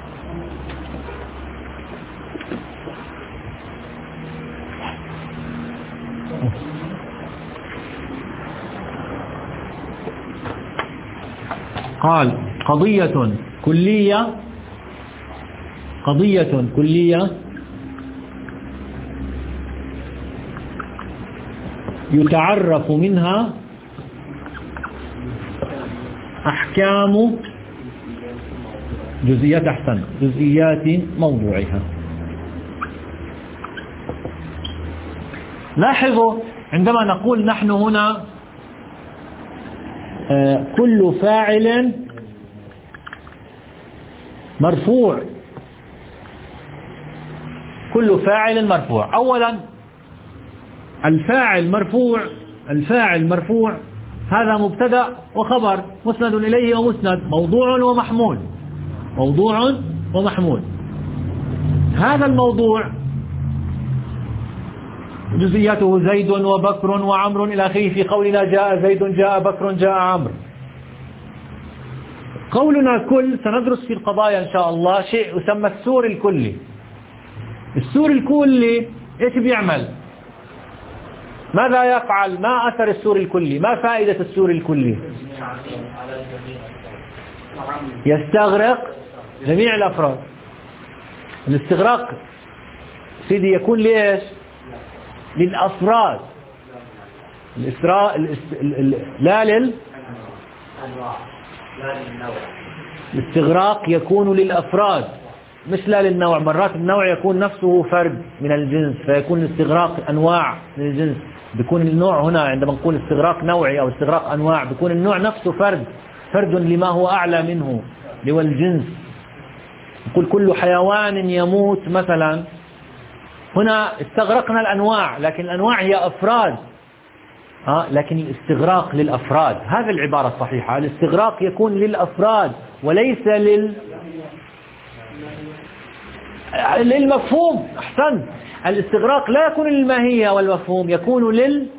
قال قضية كلية قضية كلية يتعرف منها أحكام جزئيات أحسن جزئيات موضوعها. لاحظوا عندما نقول نحن هنا كل فاعل مرفوع، كل فاعل مرفوع. أولا الفاعل مرفوع، الفاعل مرفوع هذا مبتدأ وخبر مسند إليه ومسند، موضوع ومحمول، موضوع ومحمول. هذا الموضوع جزئياته زيد وبكر وعمر إلى آخره. في قولنا جاء زيد جاء بكر جاء عمرو. قولنا كل سندرس في القضايا إن شاء الله شيء يسمى السور الكلي. السور الكلي إيش بيعمل؟ ماذا يفعل؟ ما أثر السور الكلي؟ ما فائدة السور الكلي؟ يستغرق جميع الأفراد. الاستغراق سيدي يكون ليش؟ للأفراد. الإسراء لا لل الاستغراق يكون للأفراد مش لا للنوع. مرات النوع يكون نفسه فرد من الجنس، فيكون الاستغراق أنواع من الجنس. بيكون النوع هنا عندما نقول استغراق نوعي أو استغراق أنواع بيكون النوع نفسه فرد، فرد لما هو أعلى منه اللي هو الجنس. نقول كل حيوان يموت مثلا، هنا استغرقنا الأنواع لكن الأنواع هي أفراد. ها لكن الاستغراق للأفراد، هذه العبارة الصحيحة. الاستغراق يكون للأفراد وليس لل للمفهوم. أحسن، الاستغراق لا يكون للماهية والمفهوم، يكون لل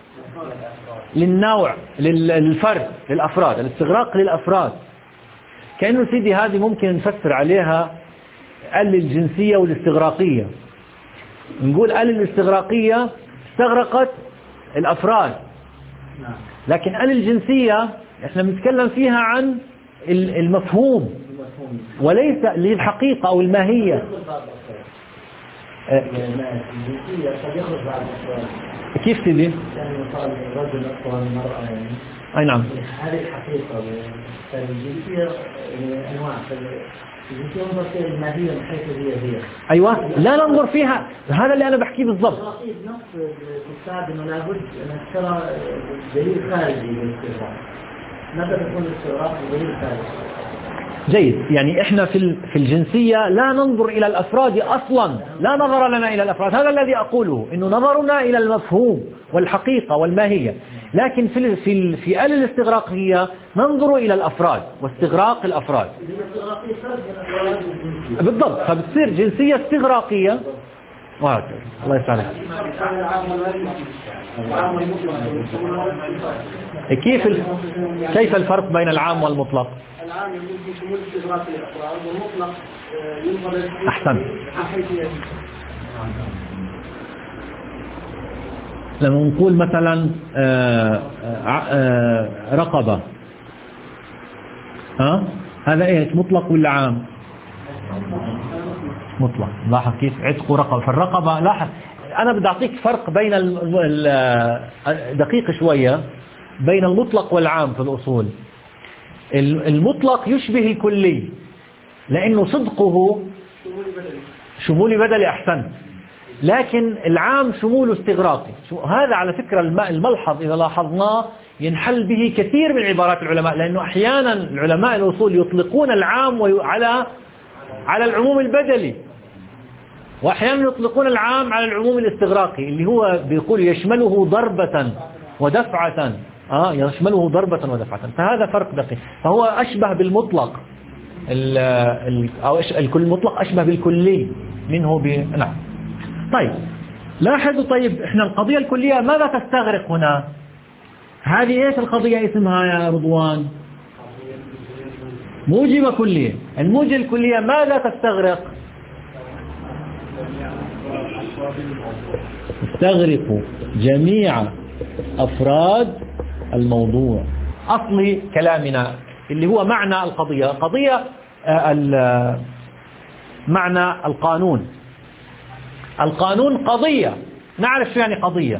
للنوع للفرد للأفراد. الاستغراق للأفراد. كأنه سيدي هذه ممكن نفسر عليها ال الجنسية والاستغراقية. نقول ال الاستغراقية استغرقت الأفراد، لكن ال الجنسية احنا بنتكلم فيها عن المفهوم وليس للحقيقة أو الماهية. كيف تدي؟ أي نعم. هذه الحقيقة الجنسية أنواع الجنسية ننظر الماهية من حيث هي هي. أيوة لا ننظر فيها، هذا اللي أنا بحكيه بالضبط. نفس الكتاب إنه لابد أن ترى دليل خارجي للاستغراق. متى تكون الاستغراق دليل خارجي؟ جيد، يعني احنا في في الجنسية لا ننظر إلى الأفراد أصلا، لا نظر لنا إلى الأفراد. هذا الذي أقوله، إنه نظرنا إلى المفهوم والحقيقة والماهية. لكن في في في آل الاستغراقية ننظر إلى الأفراد واستغراق الأفراد. بالضبط، فبتصير جنسية استغراقية. وهكذا. الله يسعدك. كيف ال... كيف الفرق بين العام والمطلق؟ العام يكون في شمول استغراق الأفراد، والمطلق ينظر أحسن. حيثيته. لما نقول مثلا آآ آآ رقبة، ها هذا ايش؟ مطلق ولا عام؟ مطلق. لاحظ كيف عتق رقبة. فالرقبة لاحظ أنا بدي أعطيك فرق بين دقيق شوية بين المطلق والعام في الأصول. المطلق يشبه الكلي لأنه صدقه شمولي بدلي. أحسن. لكن العام شموله استغراقي. هذا على فكرة الملحظ إذا لاحظناه ينحل به كثير من عبارات العلماء، لأنه أحيانا العلماء الأصول يطلقون العام على على العموم البدلي، وأحيانا يطلقون العام على العموم الاستغراقي اللي هو بيقول يشمله ضربة ودفعة. آه يشمله ضربة ودفعة، فهذا فرق دقيق. فهو أشبه بالمطلق، ال ال أو المطلق أشبه بالكلي منه ب... نعم. طيب لاحظوا، طيب إحنا القضية الكلية ماذا تستغرق هنا؟ هذه إيش القضية اسمها يا رضوان؟ موجبة كلية. الموجبة الكلية ماذا تستغرق؟ تستغرق جميع أفراد الموضوع. أصل كلامنا اللي هو معنى القضية، قضية معنى القانون. القانون قضية، نعرف شو يعني قضية.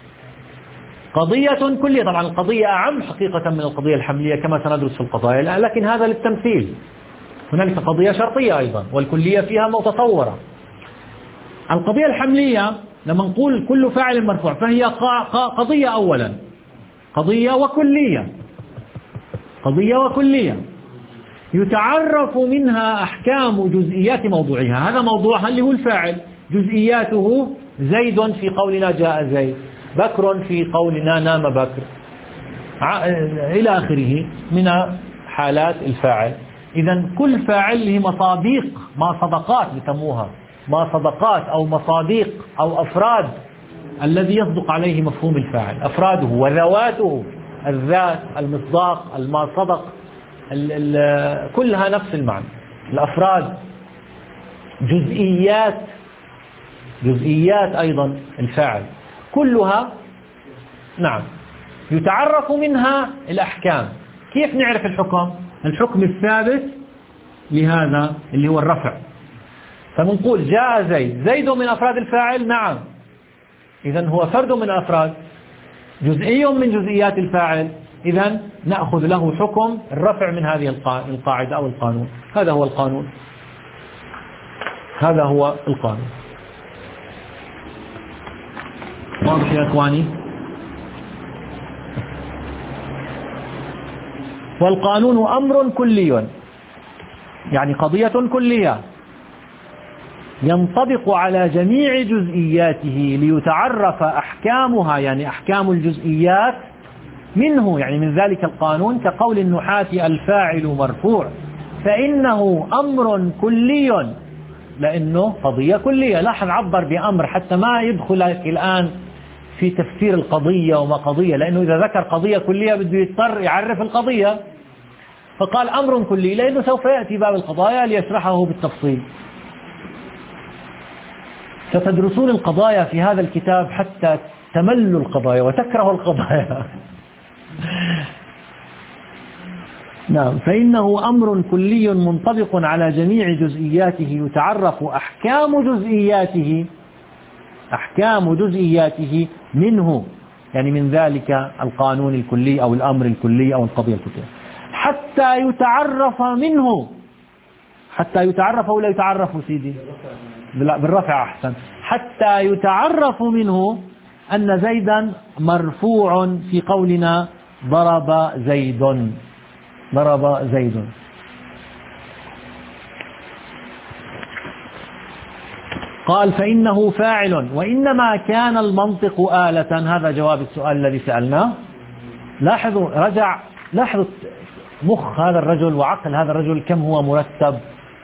قضية كلية، طبعا القضية أعم حقيقة من القضية الحملية كما سندرس في القضايا، لكن هذا للتمثيل. هنالك قضية شرطية أيضا، والكلية فيها متصورة. القضية الحملية لما نقول كل فاعل مرفوع فهي قضية أولا، قضية وكلية، قضية وكلية يتعرف منها أحكام جزئيات موضوعها. هذا موضوعها اللي هو الفاعل، جزئياته زيد في قولنا جاء زيد، بكر في قولنا نام بكر، إلى آخره من حالات الفاعل. إذا كل فاعل له مصادق، ما صدقات بسموها، ما صدقات أو مصادق أو أفراد الذي يصدق عليه مفهوم الفاعل، أفراده وذواته، الذات، المصداق، الما صدق، ال ال كلها نفس المعنى. الأفراد جزئيات، جزئيات أيضا الفاعل كلها نعم يتعرف منها الأحكام. كيف نعرف الحكم؟ الحكم الثابت لهذا اللي هو الرفع. فنقول جاء زيد، زيد من أفراد الفاعل، نعم، إذن هو فرد من الأفراد، جزئي من جزئيات الفاعل، إذن نأخذ له حكم الرفع من هذه القاعدة أو القانون. هذا هو القانون، هذا هو القانون. واضح يا إخواني؟ والقانون أمر كلي، يعني قضية كلية ينطبق على جميع جزئياته ليتعرف أحكامها، يعني أحكام الجزئيات منه، يعني من ذلك القانون. كقول النحاة الفاعل مرفوع، فإنه أمر كلي، لأنه قضية كلية. لاحظ عبر بأمر حتى ما يدخل الآن في تفسير القضية وما قضية، لأنه إذا ذكر قضية كلية بده يضطر يعرف القضية، فقال أمر كلي لأنه سوف يأتي باب القضايا ليشرحه بالتفصيل. ستدرسون القضايا في هذا الكتاب حتى تملوا القضايا وتكرهوا القضايا. نعم، فإنه أمر كلي منطبق على جميع جزئياته يتعرف أحكام جزئياته، أحكام جزئياته منه، يعني من ذلك القانون الكلي أو الأمر الكلي أو القضية الكلية، حتى يتعرف منه. حتى يتعرف ولا يتعرف سيدي؟ بالرفع أحسن. حتى يتعرف منه أن زيدا مرفوع في قولنا ضرب زيد، ضرب زيد. قال فإنه فاعل، وإنما كان المنطق آلة. هذا جواب السؤال الذي سألناه. لاحظوا، رجع لاحظوا مخ هذا الرجل وعقل هذا الرجل كم هو مرتب.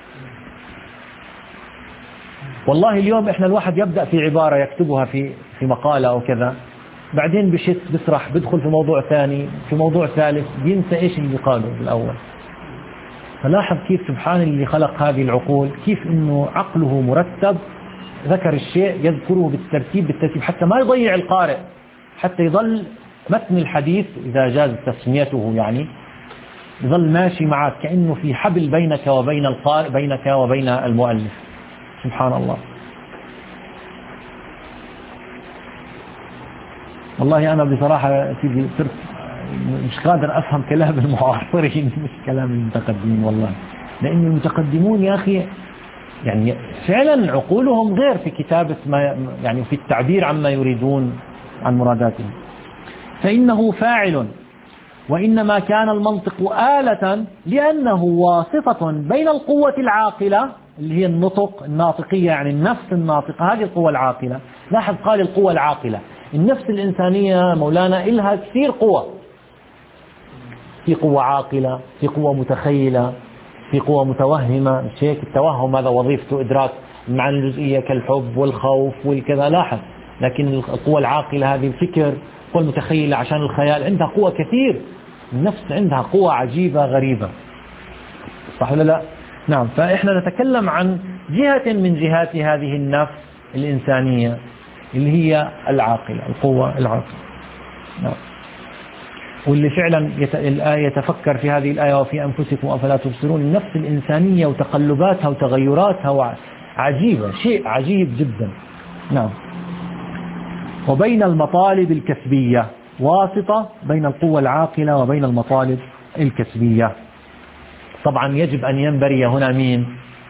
والله اليوم إحنا الواحد يبدأ في عبارة يكتبها في في مقالة أو كذا، بعدين بشت بسرح بدخل في موضوع ثاني في موضوع ثالث بينسى إيش اللي قاله بالأول. فلاحظ كيف سبحان اللي خلق هذه العقول، كيف إنه عقله مرتب، ذكر الشيء يذكره بالترتيب بالترتيب حتى ما يضيع القارئ، حتى يظل متن الحديث إذا جاز تسميته يعني يظل ماشي معك كأنه في حبل بينك وبين القارئ، بينك وبين المؤلف. سبحان الله. والله أنا بصراحة سيدي صرت مش قادر أفهم كلام المعاصرين مش كلام المتقدمين والله، لأن المتقدمون يا أخي يعني فعلا عقولهم غير في كتابة ما يعني في التعبير عما يريدون عن مراداتهم. فإنه فاعل، وإنما كان المنطق آلة لأنه واسطة بين القوة العاقلة اللي هي النطق الناطقية، يعني النفس الناطقة، هذه القوة العاقلة. لاحظ قال القوة العاقلة. النفس الإنسانية مولانا إلها كثير قوة، في قوة عاقلة، في قوة متخيلة، في قوة متوهمة. مش هيك؟ التوهم هذا وظيفته إدراك المعاني الجزئية كالحب والخوف والكذا. لاحظ، لكن القوة العاقلة هذه الفكر، القوة المتخيلة عشان الخيال، عندها قوة كثير. النفس عندها قوة عجيبة غريبة، صح ولا لا؟ نعم. فإحنا نتكلم عن جهة من جهات هذه النفس الإنسانية اللي هي العاقلة، القوة العاقلة. نعم. واللي فعلا الآية يتفكر في هذه الآية وفي أنفسكم أفلا تبصرون. النفس الإنسانية وتقلباتها وتغيراتها عجيبة، شيء عجيب جدا. نعم. وبين المطالب الكسبية، واسطة بين القوة العاقلة وبين المطالب الكسبية. طبعا يجب أن ينبري هنا مين؟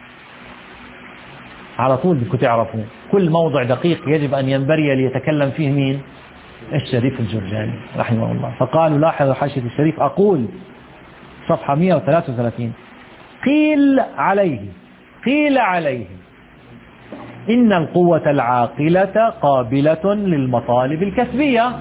على طول بدكم تعرفوا كل موضع دقيق يجب أن ينبري ليتكلم فيه مين؟ الشريف الجرجاني رحمه الله. فقالوا، لاحظوا حاشية الشريف، أقول صفحة مئة وثلاثة وثلاثين: قيل عليه قيل عليه إن القوة العاقلة قابلة للمطالب الكسبية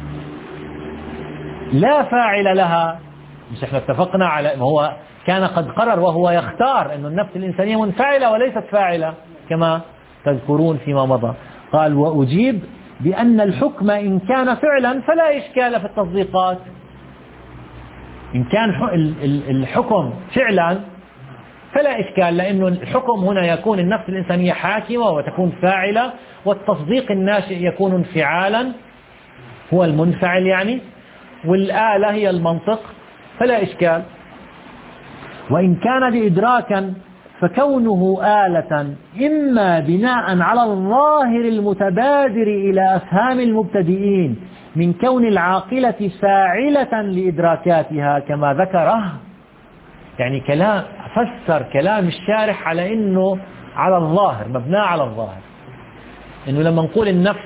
لا فاعل لها. مش احنا اتفقنا على ما هو كان قد قرر وهو يختار أن النفس الإنسانية منفعلة وليست فاعلة كما تذكرون فيما مضى. قال: وأجيب بأن الحكم إن كان فعلا فلا إشكال في التصديقات. إن كان الحكم فعلا فلا إشكال، لأن الحكم هنا يكون النفس الإنسانية حاكمة وتكون فاعلة، والتصديق الناشئ يكون انفعالا، هو المنفعل يعني، والآلة هي المنطق، فلا إشكال. وإن كان بإدراكا فكونه آلة إما بناء على الظاهر المتبادر إلى أفهام المبتدئين من كون العاقلة فاعلة لإدراكاتها كما ذكره. يعني كلام فسر كلام الشارح على إنه على الظاهر، مبنى على الظاهر، إنه لما نقول النفس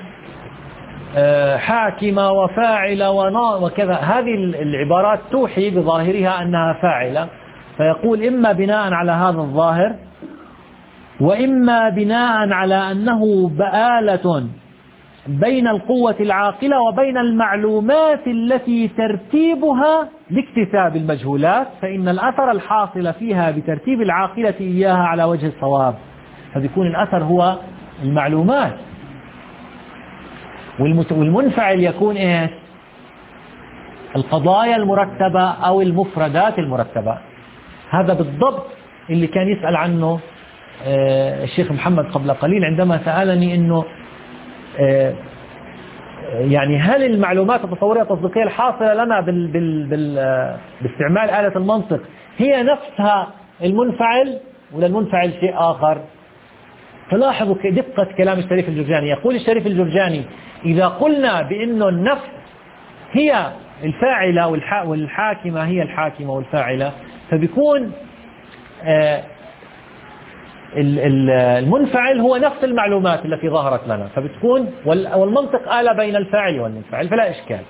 حاكمة وفاعلة وكذا، هذه العبارات توحي بظاهرها أنها فاعلة، فيقول إما بناء على هذا الظاهر، وإما بناء على أنه بآلة بين القوة العاقلة وبين المعلومات التي ترتيبها لاكتساب المجهولات، فإن الأثر الحاصل فيها بترتيب العاقلة إياها على وجه الصواب. فبيكون الأثر هو المعلومات، والمنفعل يكون إيه؟ القضايا المرتبة أو المفردات المرتبة. هذا بالضبط اللي كان يسأل عنه الشيخ محمد قبل قليل عندما سألني إنه يعني هل المعلومات التصورية التصديقية الحاصلة لنا بال بال بال باستعمال آلة المنطق هي نفسها المنفعل ولا المنفعل شيء آخر؟ فلاحظوا دقة كلام الشريف الجرجاني. يقول الشريف الجرجاني: إذا قلنا بأنه النفس هي الفاعلة والحاكمة هي الحاكمة والفاعلة، فبيكون المنفعل هو نفس المعلومات التي ظهرت لنا، فبتكون والمنطق آلة بين الفاعل والمنفعل، فلا إشكال.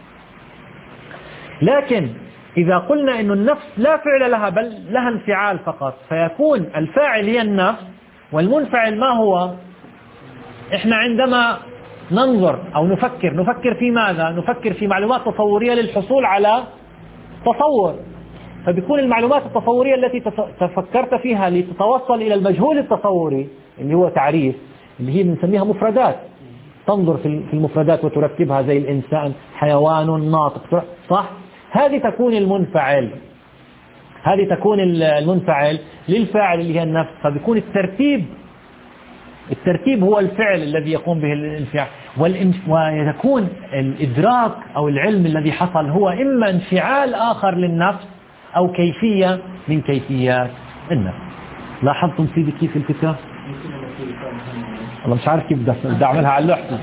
لكن إذا قلنا أن النفس لا فعل لها بل لها انفعال فقط، فيكون الفاعل هي النفس والمنفعل ما هو؟ إحنا عندما ننظر أو نفكر نفكر في ماذا؟ نفكر في معلومات تصورية للحصول على تصور، فبيكون المعلومات التصورية التي تفكرت فيها لتتوصل إلى المجهول التصوري اللي هو تعريف، اللي هي بنسميها مفردات. تنظر في المفردات وترتبها زي الإنسان، حيوان، ناطق، صح؟ هذه تكون المنفعل، هذه تكون المنفعل للفاعل اللي هي النفس. فبيكون الترتيب الترتيب هو الفعل الذي يقوم به الانفعال، ويكون الإدراك أو العلم الذي حصل هو إما انفعال آخر للنفس أو كيفية من كيفيات النفس. لاحظتم سيدي كيف الفكرة؟ والله مش عارف كيف بدي أعملها على اللوحة.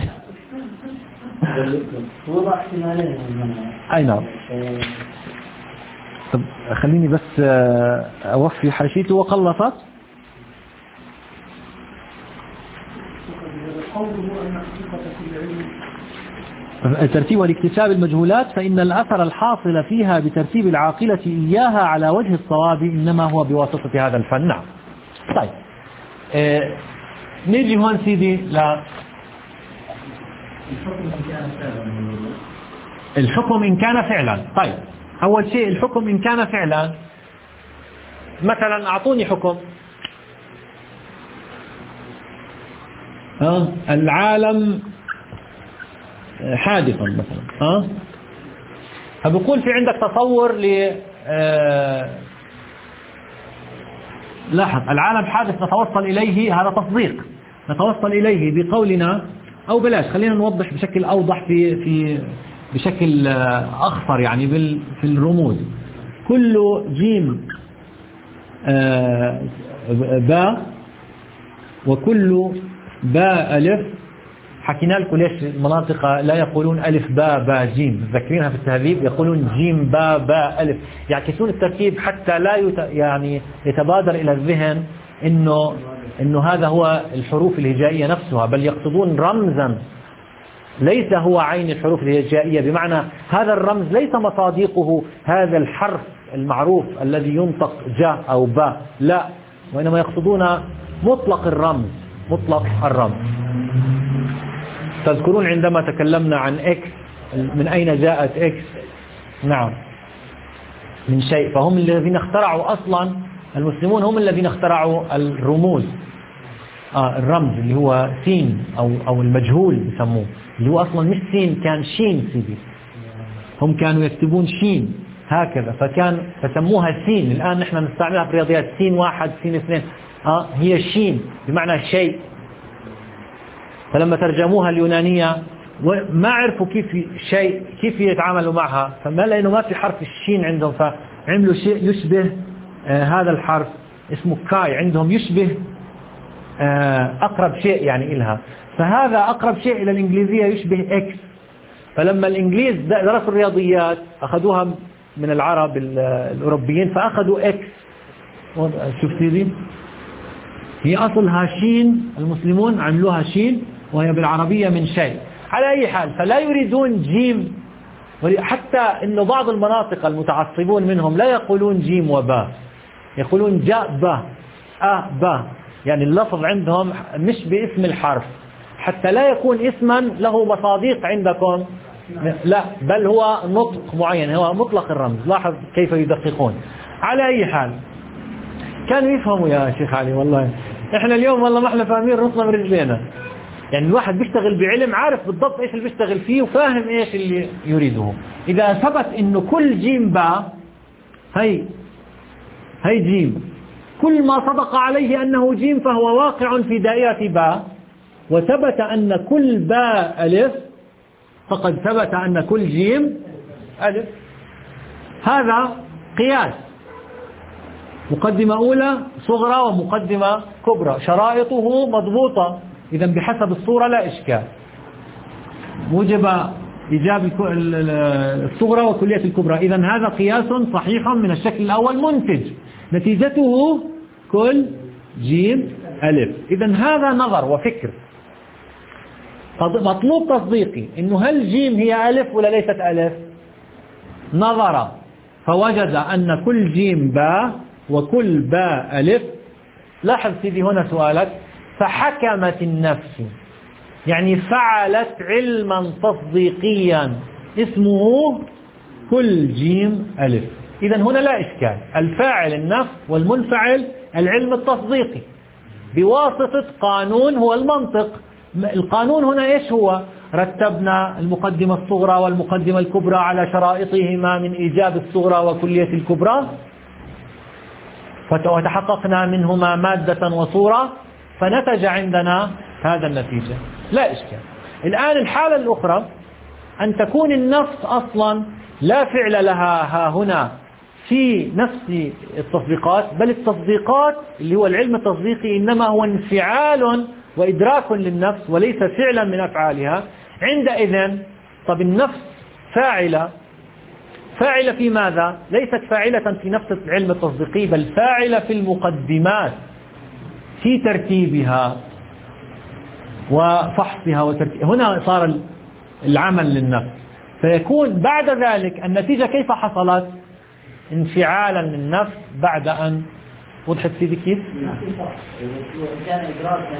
وضع احتمالين. أي نعم. طب خليني بس أوفي حاشيته. وخلصت قوله أن حقيقة كل علم الترتيب والاكتساب المجهولات فإن الأثر الحاصل فيها بترتيب العاقلة إياها على وجه الصواب إنما هو بواسطة هذا الفن. نعم. طيب اه نيجي هون سيدي لا الحكم إن كان فعلا. طيب أول شيء الحكم إن كان فعلا، مثلا أعطوني حكم ها العالم حادثا مثلا، ها فبقول في عندك تصور ل آه لاحظ العالم حادث نتوصل إليه، هذا تصديق نتوصل إليه بقولنا، أو بلاش خلينا نوضح بشكل أوضح في في بشكل أخطر يعني في الرموز. كل جيم آه باء وكل باء ألف، حكينا لكم ليش المناطق لا يقولون ألف باء باء جيم، تذكرينها في التهذيب يقولون جيم باء باء ألف، يعكسون التركيب حتى لا يت... يعني يتبادر إلى الذهن إنه إنه هذا هو الحروف الهجائية نفسها، بل يقصدون رمزا ليس هو عين الحروف الهجائية، بمعنى هذا الرمز ليس مصادقه هذا الحرف المعروف الذي ينطق جاء أو باء، لا، وإنما يقصدون مطلق الرمز، مطلق الرمز. تذكرون عندما تكلمنا عن إكس، من أين جاءت إكس؟ نعم من شيء، فهم الذين اخترعوا أصلا، المسلمون هم الذين اخترعوا الرموز، آه الرمز اللي هو سين أو أو المجهول بسموه، اللي هو أصلا مش سين، كان شين سيدي، هم كانوا يكتبون شين هكذا فكان فسموها سين. الآن نحن نستعملها في الرياضيات، سين واحد سين اثنين، آه هي شين بمعنى شيء. فلما ترجموها اليونانية ما عرفوا كيف شيء كيف يتعاملوا معها، فما لأنه ما في حرف الشين عندهم، فعملوا شيء يشبه آه هذا الحرف اسمه كاي عندهم، يشبه آه أقرب شيء يعني إلها، فهذا أقرب شيء إلى الإنجليزية يشبه إكس. فلما الإنجليز درسوا الرياضيات أخذوها من العرب الأوروبيين فأخذوا إكس. شوف سيدي هي أصلها شين، المسلمون عملوها شين وهي بالعربية من شيء. على أي حال فلا يريدون جيم، حتى إنه بعض المناطق المتعصبون منهم لا يقولون جيم وباء، يقولون جاء باء أه باء، يعني اللفظ عندهم مش باسم الحرف، حتى لا يكون اسما له مصادق عندكم، لا بل هو نطق معين، هو مطلق الرمز. لاحظ كيف يدققون. على أي حال كانوا يفهموا يا شيخ علي، والله احنا اليوم والله ما احنا فاهمين رصنا من رجلينا. يعني الواحد بيشتغل بعلم عارف بالضبط ايش اللي بيشتغل فيه وفاهم ايش اللي يريده. اذا ثبت انه كل جيم باء هي هي جيم، كل ما صدق عليه انه جيم فهو واقع في دائرة باء، وثبت ان كل باء الف فقد ثبت ان كل جيم الف. هذا قياس، مقدمة أولى صغرى ومقدمة كبرى، شرائطه مضبوطة، إذا بحسب الصورة لا إشكال، موجب إيجاب الصغرى وكلية الكبرى. إذا هذا قياس صحيح من الشكل الأول منتج، نتيجته كل جيم ألف. إذا هذا نظر وفكر. مطلوب تصديقي إنه هل جيم هي ألف ولا ليست ألف؟ نظر فوجد أن كل جيم باء وكل باء ألف. لاحظ سيدي هنا سؤالك، فحكمت النفس يعني فعلت علما تصديقيا اسمه كل جيم ألف. إذن هنا لا إشكال، الفاعل النفس والمنفعل العلم التصديقي بواسطة قانون هو المنطق. القانون هنا إيش هو؟ رتبنا المقدمة الصغرى والمقدمة الكبرى على شرائطهما من إيجاب الصغرى وكلية الكبرى، وتحققنا منهما مادة وصورة، فنتج عندنا هذا النتيجة، لا إشكال. الآن الحالة الأخرى أن تكون النفس أصلا لا فعل لها ها هنا في نفس التصديقات، بل التصديقات اللي هو العلم التصديقي إنما هو انفعال وإدراك للنفس وليس فعلا من أفعالها. عندئذ طب النفس فاعلة، فاعلة في ماذا؟ ليست فاعلة في نفس العلم التصديقي، بل فاعلة في المقدمات، في ترتيبها. وفحصها وتركيبها. هنا صار العمل للنفس، فيكون بعد ذلك النتيجة كيف حصلت؟ انفعالا للنفس بعد أن وضحت سيدي كيف؟ كان إدراكا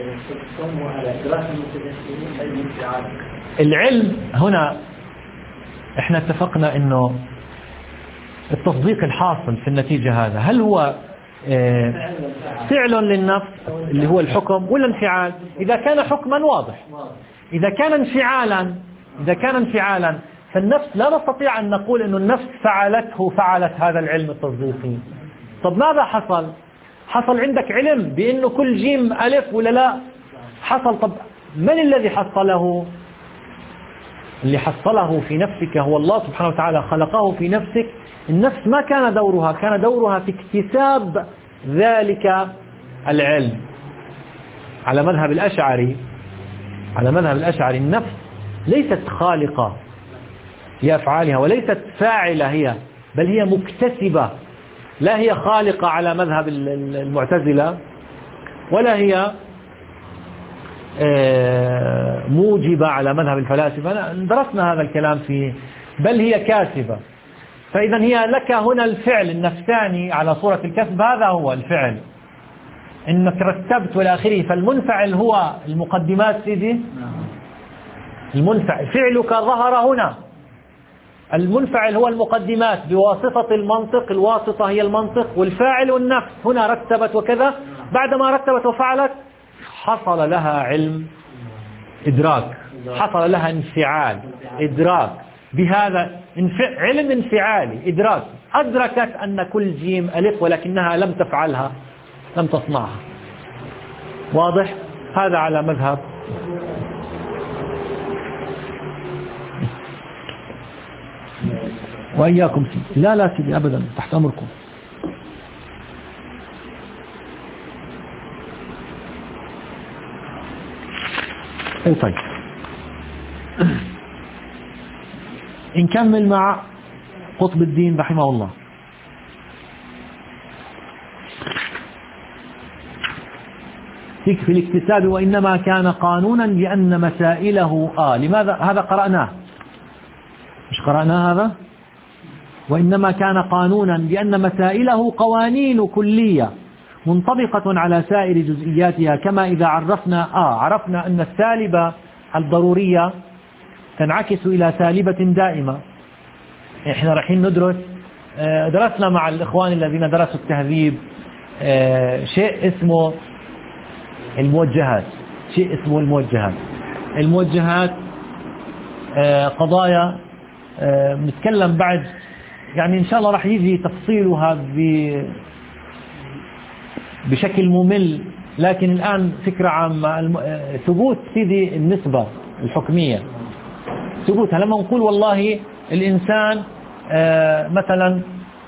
العلم هنا احنا اتفقنا انه التصديق الحاصل في النتيجة هذا هل هو اه فعل للنفس اللي هو الحكم ولا انفعال؟ إذا كان حكما واضح، إذا كان انفعالا إذا كان انفعالا فالنفس لا نستطيع أن نقول أن النفس فعلته فعلت هذا العلم التصديقي. طب ماذا حصل؟ حصل عندك علم بأنه كل جيم ألف ولا لا؟ حصل. طب من الذي حصله؟ اللي حصله في نفسك هو الله سبحانه وتعالى، خلقه في نفسك. النفس ما كان دورها، كان دورها في اكتساب ذلك العلم. على مذهب الأشعري على مذهب الأشعري النفس ليست خالقة لأفعالها وليست فاعلة هي، بل هي مكتسبة. لا هي خالقة على مذهب المعتزلة، ولا هي موجبة على مذهب الفلاسفة. درسنا هذا الكلام فيه. بل هي كاسبة. فإذا هي لك هنا الفعل النفساني على صورة الكسب، هذا هو الفعل، إنك رتبت والى آخره. فالمنفعل هو المقدمات سيدي. المنفعل فعلك ظهر هنا. المنفعل هو المقدمات بواسطة المنطق، الواسطة هي المنطق، والفاعل النفس. هنا رتبت وكذا، بعدما رتبت وفعلت حصل لها علم إدراك، حصل لها انفعال إدراك. بهذا علم انفعالي إدراك، أدركت أن كل جيم ألف ولكنها لم تفعلها، لم تصنعها. واضح؟ هذا على مذهب وإياكم سيدي. لا لا سيدي أبدا، تحت أمركم. اي طيب نكمل مع قطب الدين رحمه الله. في الاكتساب وإنما كان قانونا لأن مسائله آه لماذا هذا قرأناه؟ مش قرأناه هذا؟ وإنما كان قانونا لأن مسائله قوانين كلية منطبقة على سائر جزئياتها، كما إذا عرفنا آه عرفنا أن السالبة الضرورية تنعكس إلى سالبة دائمة. إحنا رايحين ندرس درسنا مع الإخوان الذين درسوا التهذيب شيء اسمه الموجهات شيء اسمه الموجهات الموجهات قضايا نتكلم بعد، يعني إن شاء الله راح يجي تفصيلها بشكل ممل، لكن الآن فكرة عامة. ثبوت سيدي النسبة الحكمية، ثبوتها لما نقول والله الإنسان آه مثلا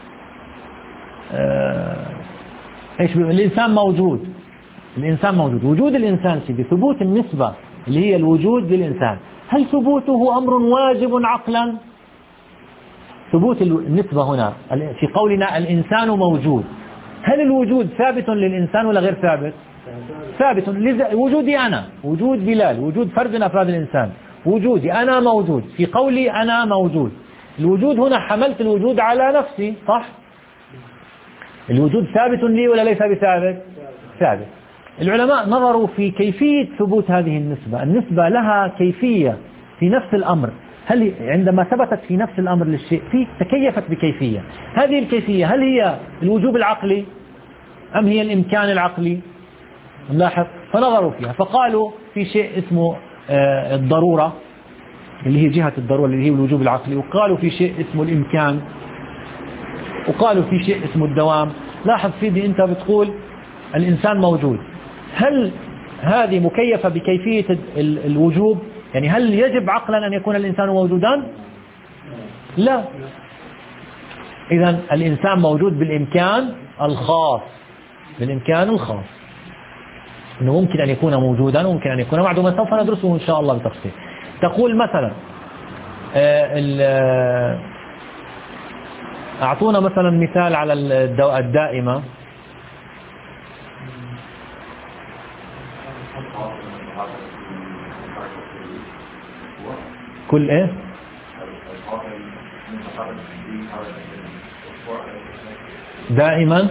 آه إيش الإنسان موجود الإنسان موجود وجود الإنسان سيدي، ثبوت النسبة اللي هي الوجود للإنسان، هل ثبوته أمر واجب عقلا؟ ثبوت النسبة هنا في قولنا الإنسان موجود، هل الوجود ثابت للإنسان ولا غير ثابت؟ ثابت. وجودي أنا، وجود بلال، وجود فرد من أفراد الإنسان، وجودي أنا موجود. في قولي أنا موجود، الوجود هنا حملت الوجود على نفسي، صح؟ الوجود ثابت لي ولا ليس بثابت؟ ثابت. العلماء نظروا في كيفية ثبوت هذه النسبة. النسبة لها كيفية في نفس الأمر، هل عندما ثبتت في نفس الأمر للشيء في تكيفت بكيفية، هذه الكيفية هل هي الوجوب العقلي أم هي الإمكان العقلي؟ نلاحظ. فنظروا فيها فقالوا في شيء اسمه آه الضرورة اللي هي جهة الضرورة اللي هي الوجوب العقلي، وقالوا في شيء اسمه الإمكان، وقالوا في شيء اسمه الدوام. لاحظ سيدي أنت بتقول الإنسان موجود، هل هذه مكيفة بكيفية الوجوب؟ يعني هل يجب عقلا أن يكون الإنسان موجودا؟ لا. إذن الإنسان موجود بالإمكان الخاص، بالإمكان الخاص أنه ممكن أن يكون موجودا وممكن أن يكون معدوما، سوف ندرسه إن شاء الله بتفصيل. تقول مثلا أعطونا مثلا مثال على الدائمة. كل إيه دائما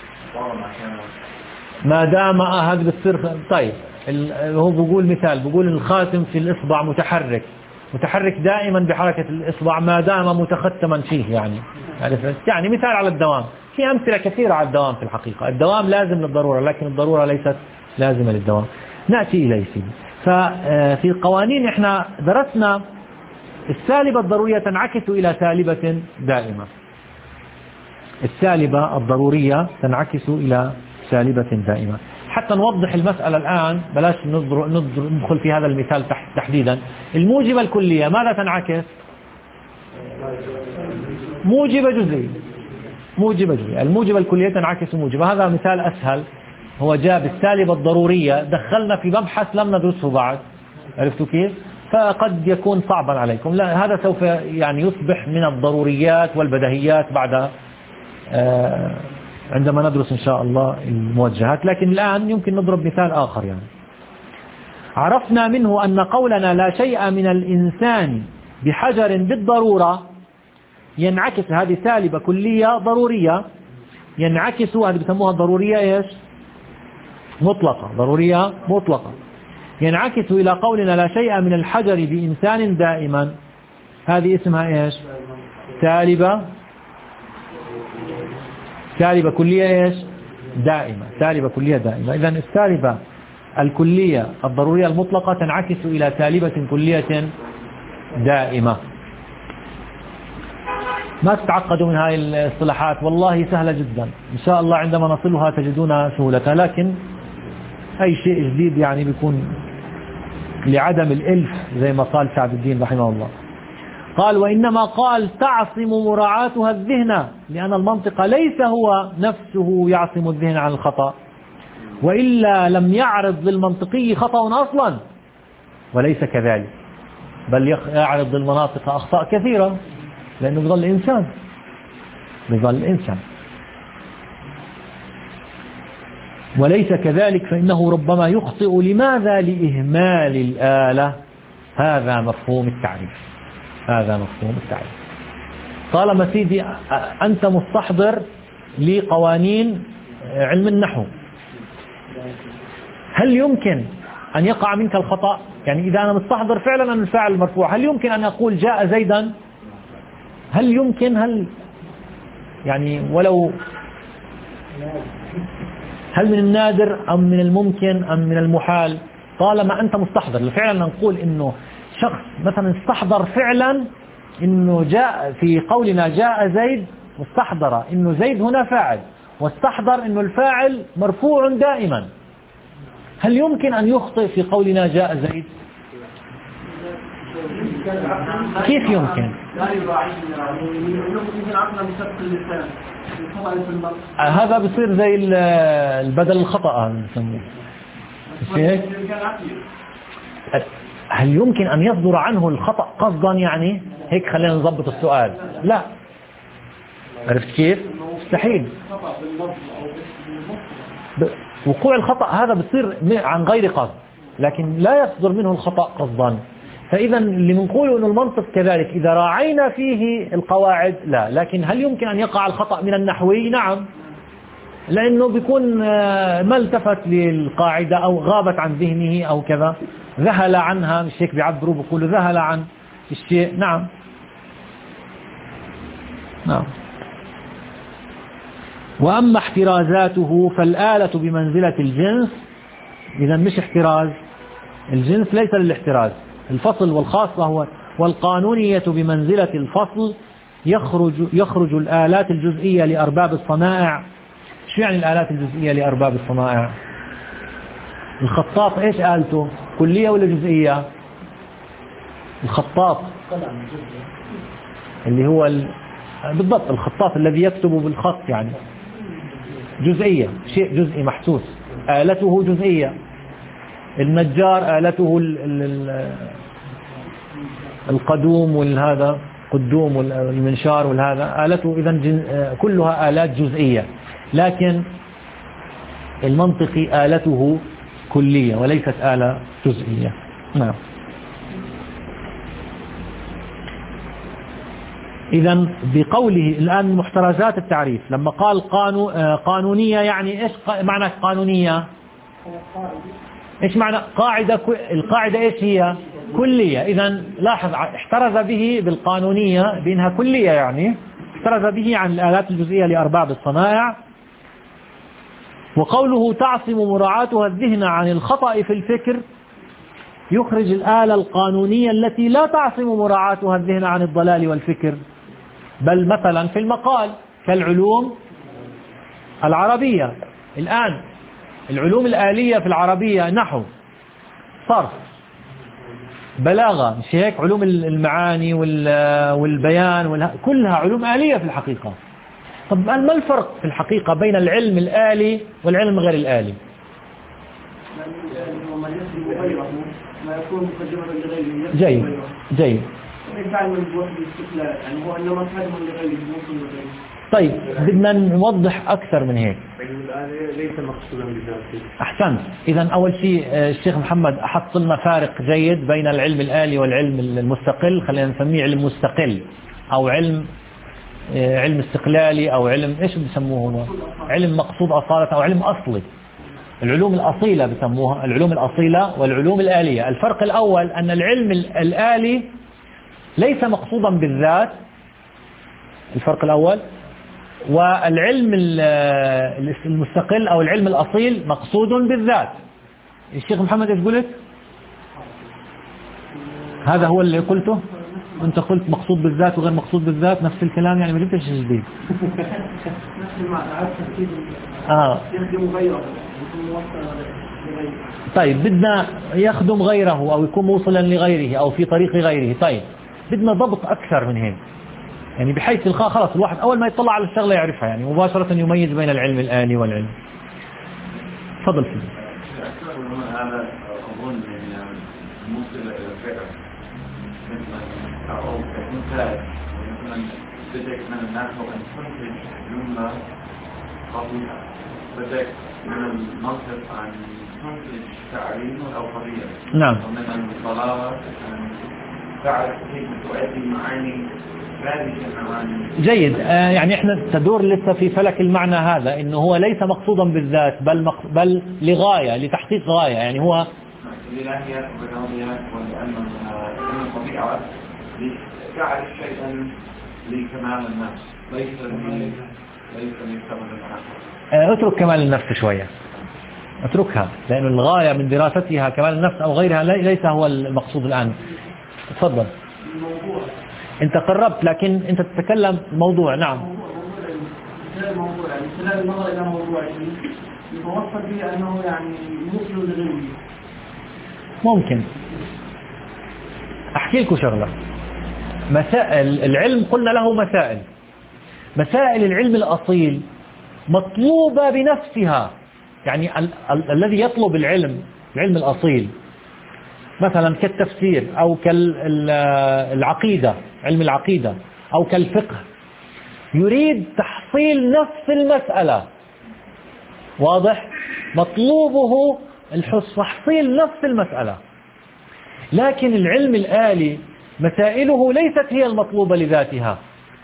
ما دام هذا بتصير. طيب هو بقول مثال، بقول الخاتم في الإصبع متحرك، متحرك دائما بحركة الإصبع ما دام متختما فيه، يعني يعني مثال على الدوام. في أمثلة كثيرة على الدوام في الحقيقة. الدوام لازم للضرورة، لكن الضرورة ليست لازمة للدوام. نأتي إليه سيدي. ففي القوانين احنا درسنا السالبة الضرورية تنعكس إلى سالبة دائمة. السالبة الضرورية تنعكس إلى سالبة دائمة. حتى نوضح المسألة الآن، بلاش ندخل في هذا المثال تحديدا. الموجبة الكلية ماذا تنعكس؟ موجبة جزئية. موجبة جزئية. الموجبة الكلية تنعكس موجبة. هذا مثال أسهل، هو جاء بالسالبة الضرورية، دخلنا في مبحث لم ندرسه بعد، عرفتوا كيف؟ فقد يكون صعبا عليكم. لا، هذا سوف يعني يصبح من الضروريات والبديهيات بعد آه عندما ندرس إن شاء الله الموجهات. لكن الآن يمكن نضرب مثال آخر. يعني عرفنا منه أن قولنا لا شيء من الإنسان بحجر بالضرورة ينعكس، هذه سالبة كلية ضرورية، ينعكس، هذه بسموها ضرورية إيش؟ مطلقة. ضرورية مطلقة ينعكس إلى قولنا لا شيء من الحجر بإنسان دائما، هذه اسمها إيش؟ سالبة سالبة كلية إيش؟ دائمة. سالبة كلية دائمة. إذن السالبة الكلية الضرورية المطلقة تنعكس إلى سالبة كلية دائمة. ما تتعقدوا من هذه الاصطلاحات، والله سهلة جدا إن شاء الله. عندما نصلها تجدون سهولتها، لكن أي شيء جديد يعني بيكون لعدم الإلف زي ما قال سعد الدين رحمه الله. قال وإنما قال تعصم مراعاتها الذهن، لأن المنطق ليس هو نفسه يعصم الذهن عن الخطأ، وإلا لم يعرض للمنطقي خطأ أصلا، وليس كذلك، بل يعرض للمناطق أخطاء كثيرة، لأنه بظل إنسان بظل إنسان وليس كذلك فإنه ربما يخطئ. لماذا؟ لإهمال الآلة. هذا مفهوم التعريف. هذا مفهوم التعريف. طالما سيدي أنت مستحضر لقوانين علم النحو، هل يمكن أن يقع منك الخطأ؟ يعني إذا أنا مستحضر فعلا أن الفاعل مرفوع، هل يمكن أن أقول جاء زيدا؟ هل يمكن؟ هل يعني ولو هل من النادر أم من الممكن أم من المحال؟ طالما أنت مستحضر فعلا، نقول إنه شخص مثلا استحضر فعلا إنه جاء في قولنا جاء زيد، مستحضر إنه زيد هنا فاعل، واستحضر إنه الفاعل مرفوع دائما، هل يمكن أن يخطئ في قولنا جاء زيد؟ كيف يمكن؟ هذا بصير زي البدل الخطأ نسميه. هل يمكن أن يصدر عنه الخطأ قصدا؟ يعني هيك خلينا نضبط السؤال. لا، عرفت كيف؟ مستحيل. وقوع الخطأ هذا بصير عن غير قصد، لكن لا يصدر منه الخطأ قصدا. فإذا اللي بنقوله إنه المنطق كذلك إذا راعينا فيه القواعد لا، لكن هل يمكن أن يقع الخطأ من النحوي؟ نعم، لأنه بيكون ما التفت للقاعدة أو غابت عن ذهنه أو كذا، ذهل عنها، مش هيك بيعبروا بيقولوا ذهل عن الشيء. نعم نعم. وأما احترازاته فالآلة بمنزلة الجنس. إذا مش احتراز، الجنس ليس للاحتراز. الفصل والخاصة هو والقانونية بمنزلة الفصل. يخرج يخرج الآلات الجزئية لأرباب الصنائع. شو يعني الآلات الجزئية لأرباب الصنائع؟ الخطاط إيش آلته؟ كلية ولا جزئية؟ الخطاط اللي هو ال... بالضبط الخطاط الذي يكتب بالخط يعني جزئية، شيء جزئي محسوس، آلته جزئية. النجار آلته ال... ال... القدوم والهذا قدوم والمنشار والهذا آلته، إذا جن... كلها آلات جزئية. لكن المنطقي آلته كلية وليست آلة جزئية. نعم. إذا بقوله الآن محترزات التعريف لما قال قانو قانونية يعني إيش معنى قانونية؟ إيش معنى قاعدة؟ القاعدة إيش هي؟ كلية. إذا لاحظ احترز به بالقانونية بأنها كلية، يعني احترز به عن الآلات الجزئية لأرباب الصنائع. وقوله تعصم مراعاتها الذهن عن الخطأ في الفكر يخرج الآلة القانونية التي لا تعصم مراعاتها الذهن عن الضلال والفكر، بل مثلا في المقال كالعلوم العربية. الآن العلوم الآلية في العربية نحو، صرف، بلاغة، مش هيك؟ علوم المعاني والبيان كلها علوم آلية في الحقيقة. طب ما الفرق في الحقيقة بين العلم الآلي والعلم غير الآلي؟ جيد جيد. طيب بدنا نوضح أكثر من هيك. ليس مقصودا بذاته. أحسنت. إذا أول شيء الشيخ محمد أحط لنا فارق جيد بين العلم الآلي والعلم المستقل، خلينا نسميه علم مستقل أو علم علم استقلالي أو علم إيش بيسموه هنا؟ علم مقصود أصالة أو علم أصلي. العلوم الأصيلة بسموها العلوم الأصيلة والعلوم الآلية. الفرق الأول أن العلم الآلي ليس مقصودا بالذات، الفرق الأول، والعلم المستقل أو العلم الأصيل مقصود بالذات. الشيخ محمد ايش قلت؟ هذا هو اللي قلته؟ أنت قلت مقصود بالذات وغير مقصود بالذات، نفس الكلام، يعني ما جبتش شيء جديد. نفس المعنى، آه. يخدم غيره. طيب بدنا يخدم غيره أو يكون موصلا لغيره أو في طريق غيره. طيب بدنا ضبط أكثر من هيك، يعني بحيث الخاء خلاص الواحد أول ما يطلع على الشغلة يعرفها، يعني مباشرة يميز بين العلم الآلي والعلم. تفضل فيه. هذا أظن يعني موصل إلى الفكرة، مثل أو كمثال مثلا بدك من النحو أن تنتج جملة قوية، بدك من المنطق أن تنتج تعليم أو قضية. نعم. ومن البلاغة أن تعرف كيف تؤدي معاني. جيد. آه يعني احنا تدور لسه في فلك المعنى هذا، انه هو ليس مقصودا بالذات بل مق... بل لغاية، لتحقيق غاية، يعني هو الإلهيات والبنويات والعلم الطبيعة لجعل شيئا لكمال النفس، ليس ليس لكمال النفس. آه اترك كمال النفس شوية، اتركها، لأن الغاية من دراستها كمال النفس أو غيرها ليس هو المقصود الآن. تفضل. انت قربت لكن انت تتكلم موضوع. نعم. الموضوع يعني خلال النظر الى موضوعه يتوصل به انه يعني مثل لغوي. ممكن احكي لكم شغله. مسائل العلم قلنا له مسائل، مسائل العلم الاصيل مطلوبه بنفسها، يعني ال ال الذي يطلب العلم العلم الاصيل مثلا كالتفسير أو كالعقيدة، علم العقيدة، أو كالفقه، يريد تحصيل نفس المسألة. واضح؟ مطلوبه تحصيل نفس المسألة. لكن العلم الآلي مسائله ليست هي المطلوبة لذاتها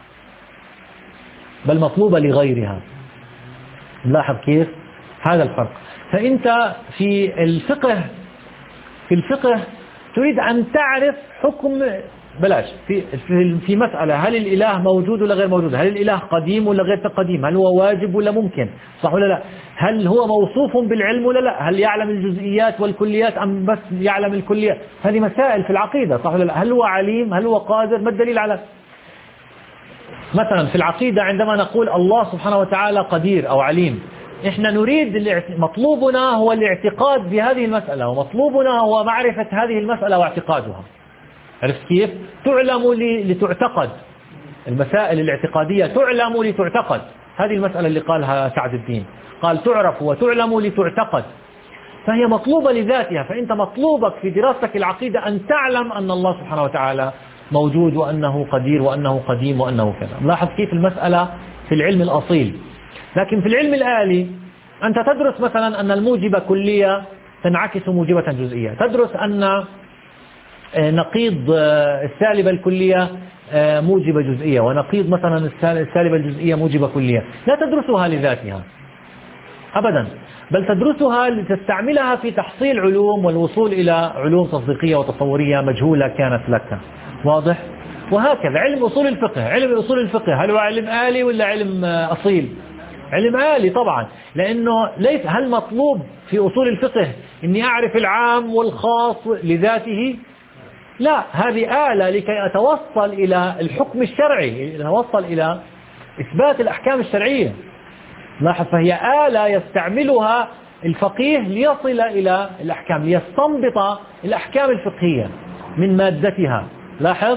بل مطلوبة لغيرها. لاحظ كيف؟ هذا الفرق. فأنت في الفقه في الفقه تريد أن تعرف حكم، بلاش في في مسألة، هل الإله موجود ولا غير موجود؟ هل الإله قديم ولا غير قديم؟ هل هو واجب ولا ممكن؟ صح ولا لا؟ هل هو موصوف بالعلم ولا لا؟ هل يعلم الجزئيات والكليات أم بس يعلم الكليات؟ هذه مسائل في العقيدة، صح ولا لا؟ هل هو عليم؟ هل هو قادر؟ ما الدليل على؟ مثلا في العقيدة عندما نقول الله سبحانه وتعالى قدير أو عليم، إحنا نريد مطلوبنا هو الاعتقاد بهذه المسألة، ومطلوبنا هو معرفة هذه المسألة واعتقادها. عرفت كيف؟ تعلم لتعتقد، المسائل الاعتقادية تعلم لتعتقد. هذه المسألة اللي قالها سعد الدين، قال تعرف وتعلم لتعتقد، فهي مطلوبة لذاتها. فأنت مطلوبك في دراستك العقيدة أن تعلم أن الله سبحانه وتعالى موجود وأنه قدير وأنه قديم وأنه كذا. لاحظ كيف المسألة في العلم الأصيل. لكن في العلم الآلي أنت تدرس مثلا أن الموجبة كلية تنعكس موجبة جزئية، تدرس أن نقيض السالبة الكلية موجبة جزئية، ونقيض مثلا السالبة الجزئية موجبة كلية. لا تدرسها لذاتها أبدا، بل تدرسها لتستعملها في تحصيل علوم والوصول إلى علوم تصديقية وتصورية مجهولة كانت لك. واضح؟ وهكذا علم أصول الفقه. علم أصول الفقه هل هو علم آلي ولا علم أصيل؟ علم آلي طبعا، لأنه ليس هل مطلوب في أصول الفقه أني أعرف العام والخاص لذاته؟ لا، هذه آلة لكي أتوصل إلى الحكم الشرعي، أتوصل إلى إثبات الأحكام الشرعية. لاحظ، فهي آلة يستعملها الفقيه ليصل إلى الأحكام، ليستنبط الأحكام الفقهية من مادتها. لاحظ،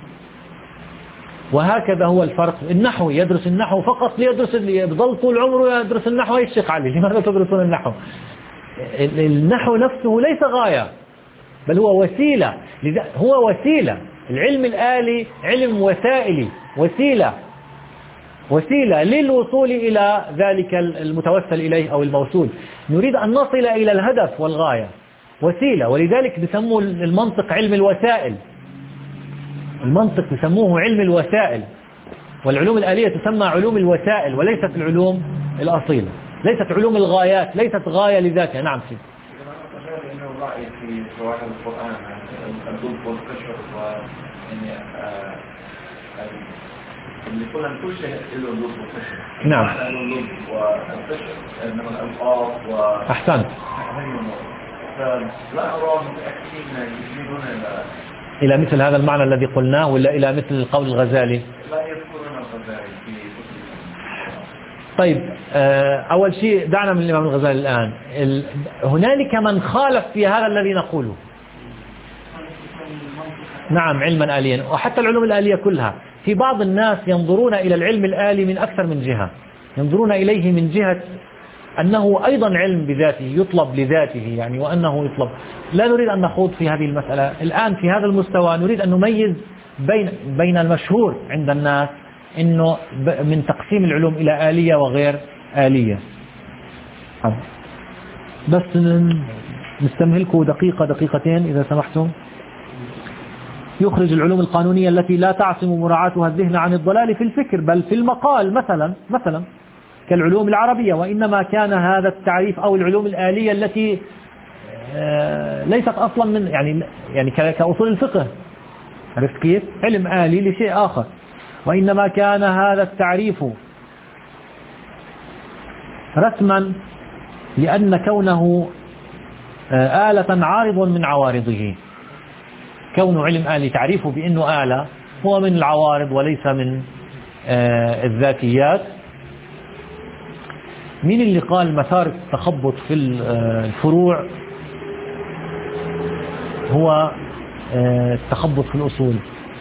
وهكذا هو الفرق. النحو يدرس النحو فقط ليدرس، يضل طول عمره يدرس النحو. يا شيخ علي، لماذا تدرسون النحو؟ النحو نفسه ليس غاية، بل هو وسيلة. هو وسيلة. العلم الآلي علم وسائلي، وسيلة وسيلة للوصول إلى ذلك المتوسل إليه أو الموصول. نريد أن نصل إلى الهدف والغاية، وسيلة. ولذلك بسموه المنطق علم الوسائل. المنطق بسموه علم الوسائل، والعلوم الآلية تسمى علوم الوسائل وليست العلوم الأصيلة، ليست علوم الغايات، ليست غاية لذاتها. نعم سيدي. إنه رأي في شواهد القرآن اللب والقشر ويعني اللي كلها تشبه له اللب والقشر. نعم. اللب والقشر إنما الألفاظ و أحسنت. فلا أرى متأكدين يجيبون إلى إلى مثل هذا المعنى الذي قلناه، ولا إلى مثل قول الغزالي؟ لا يذكرون الغزالي في طيب، أول شيء دعنا من الإمام الغزالي الآن. هنالك من خالف في هذا الذي نقوله. نعم، علما آليا، وحتى العلوم الآلية كلها. في بعض الناس ينظرون إلى العلم الآلي من أكثر من جهة، ينظرون إليه من جهة أنه أيضا علم بذاته، يطلب لذاته يعني، وأنه يطلب. لا نريد أن نخوض في هذه المسألة الآن. في هذا المستوى نريد أن نميز بين بين المشهور عند الناس إنه من تقسيم العلوم إلى آلية وغير آلية. بس نستمهلكم دقيقة دقيقتين إذا سمحتم. يخرج العلوم القانونية التي لا تعصم مراعاتها الذهن عن الضلال في الفكر بل في المقال، مثلا مثلا كالعلوم العربية، وإنما كان هذا التعريف أو العلوم الآلية التي ليست أصلا من يعني يعني كأصول الفقه. عرفت كيف؟ علم آلي لشيء آخر. وإنما كان هذا التعريف رسما لأن كونه آلة عارض من عوارضه. كون علم آلي تعريفه بأنه آلة هو من العوارض وليس من الذاتيات. مين اللي قال مسار التخبط في الفروع هو التخبط في الأصول؟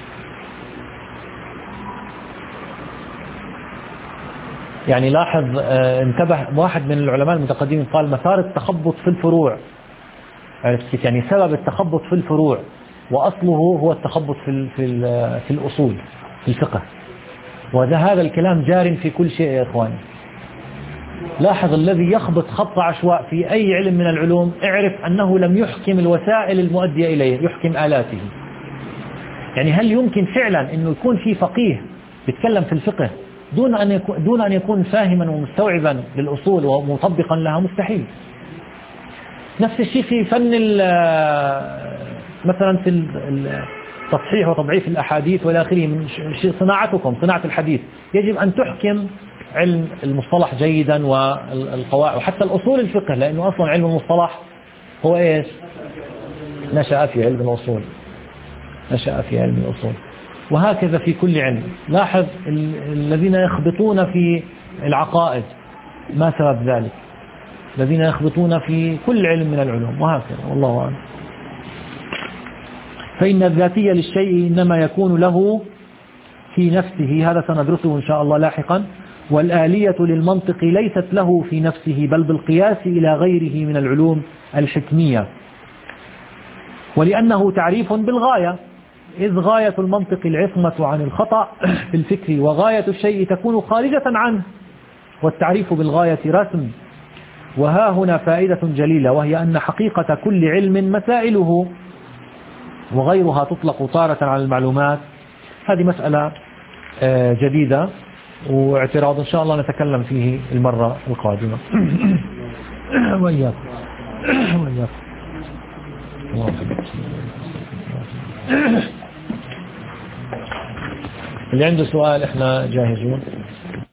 يعني لاحظ، انتبه، واحد من العلماء المتقدمين قال مسار التخبط في الفروع. عرفت يعني سبب التخبط في الفروع وأصله هو التخبط في في في الأصول في الفقه. وهذا الكلام جار في كل شيء يا إخواني. لاحظ، الذي يخبط خط عشواء في أي علم من العلوم اعرف أنه لم يحكم الوسائل المؤدية إليه، يحكم آلاته. يعني هل يمكن فعلا أنه يكون في فقيه بيتكلم في الفقه دون أن يكون دون أن يكون فاهما ومستوعبا للأصول ومطبقا لها؟ مستحيل. نفس الشيء في فن مثلا في التصحيح وتضعيف الأحاديث والى آخره. من صناعتكم صناعة الحديث يجب أن تحكم علم المصطلح جيدا والقواعد وحتى الأصول الفقه، لأنه أصلا علم المصطلح هو إيش؟ نشأ في علم الأصول، نشأ في علم الأصول. وهكذا في كل علم. لاحظ الذين يخبطون في العقائد، ما سبب ذلك؟ الذين يخبطون في كل علم من العلوم، وهكذا والله أعلم. فإن الذاتية للشيء إنما يكون له في نفسه، هذا سندرسه إن شاء الله لاحقا. والآلية للمنطق ليست له في نفسه بل بالقياس إلى غيره من العلوم الحكمية، ولأنه تعريف بالغاية، إذ غاية المنطق العصمة عن الخطأ في الفكر، وغاية الشيء تكون خارجة عنه، والتعريف بالغاية رسم. وها هنا فائدة جليلة، وهي أن حقيقة كل علم مسائله، وغيرها تطلق تارة على المعلومات هذه مسألة جديدة واعتراض إن شاء الله نتكلم فيه المرة القادمة. وإياك وإياك اللي عنده سؤال احنا جاهزون.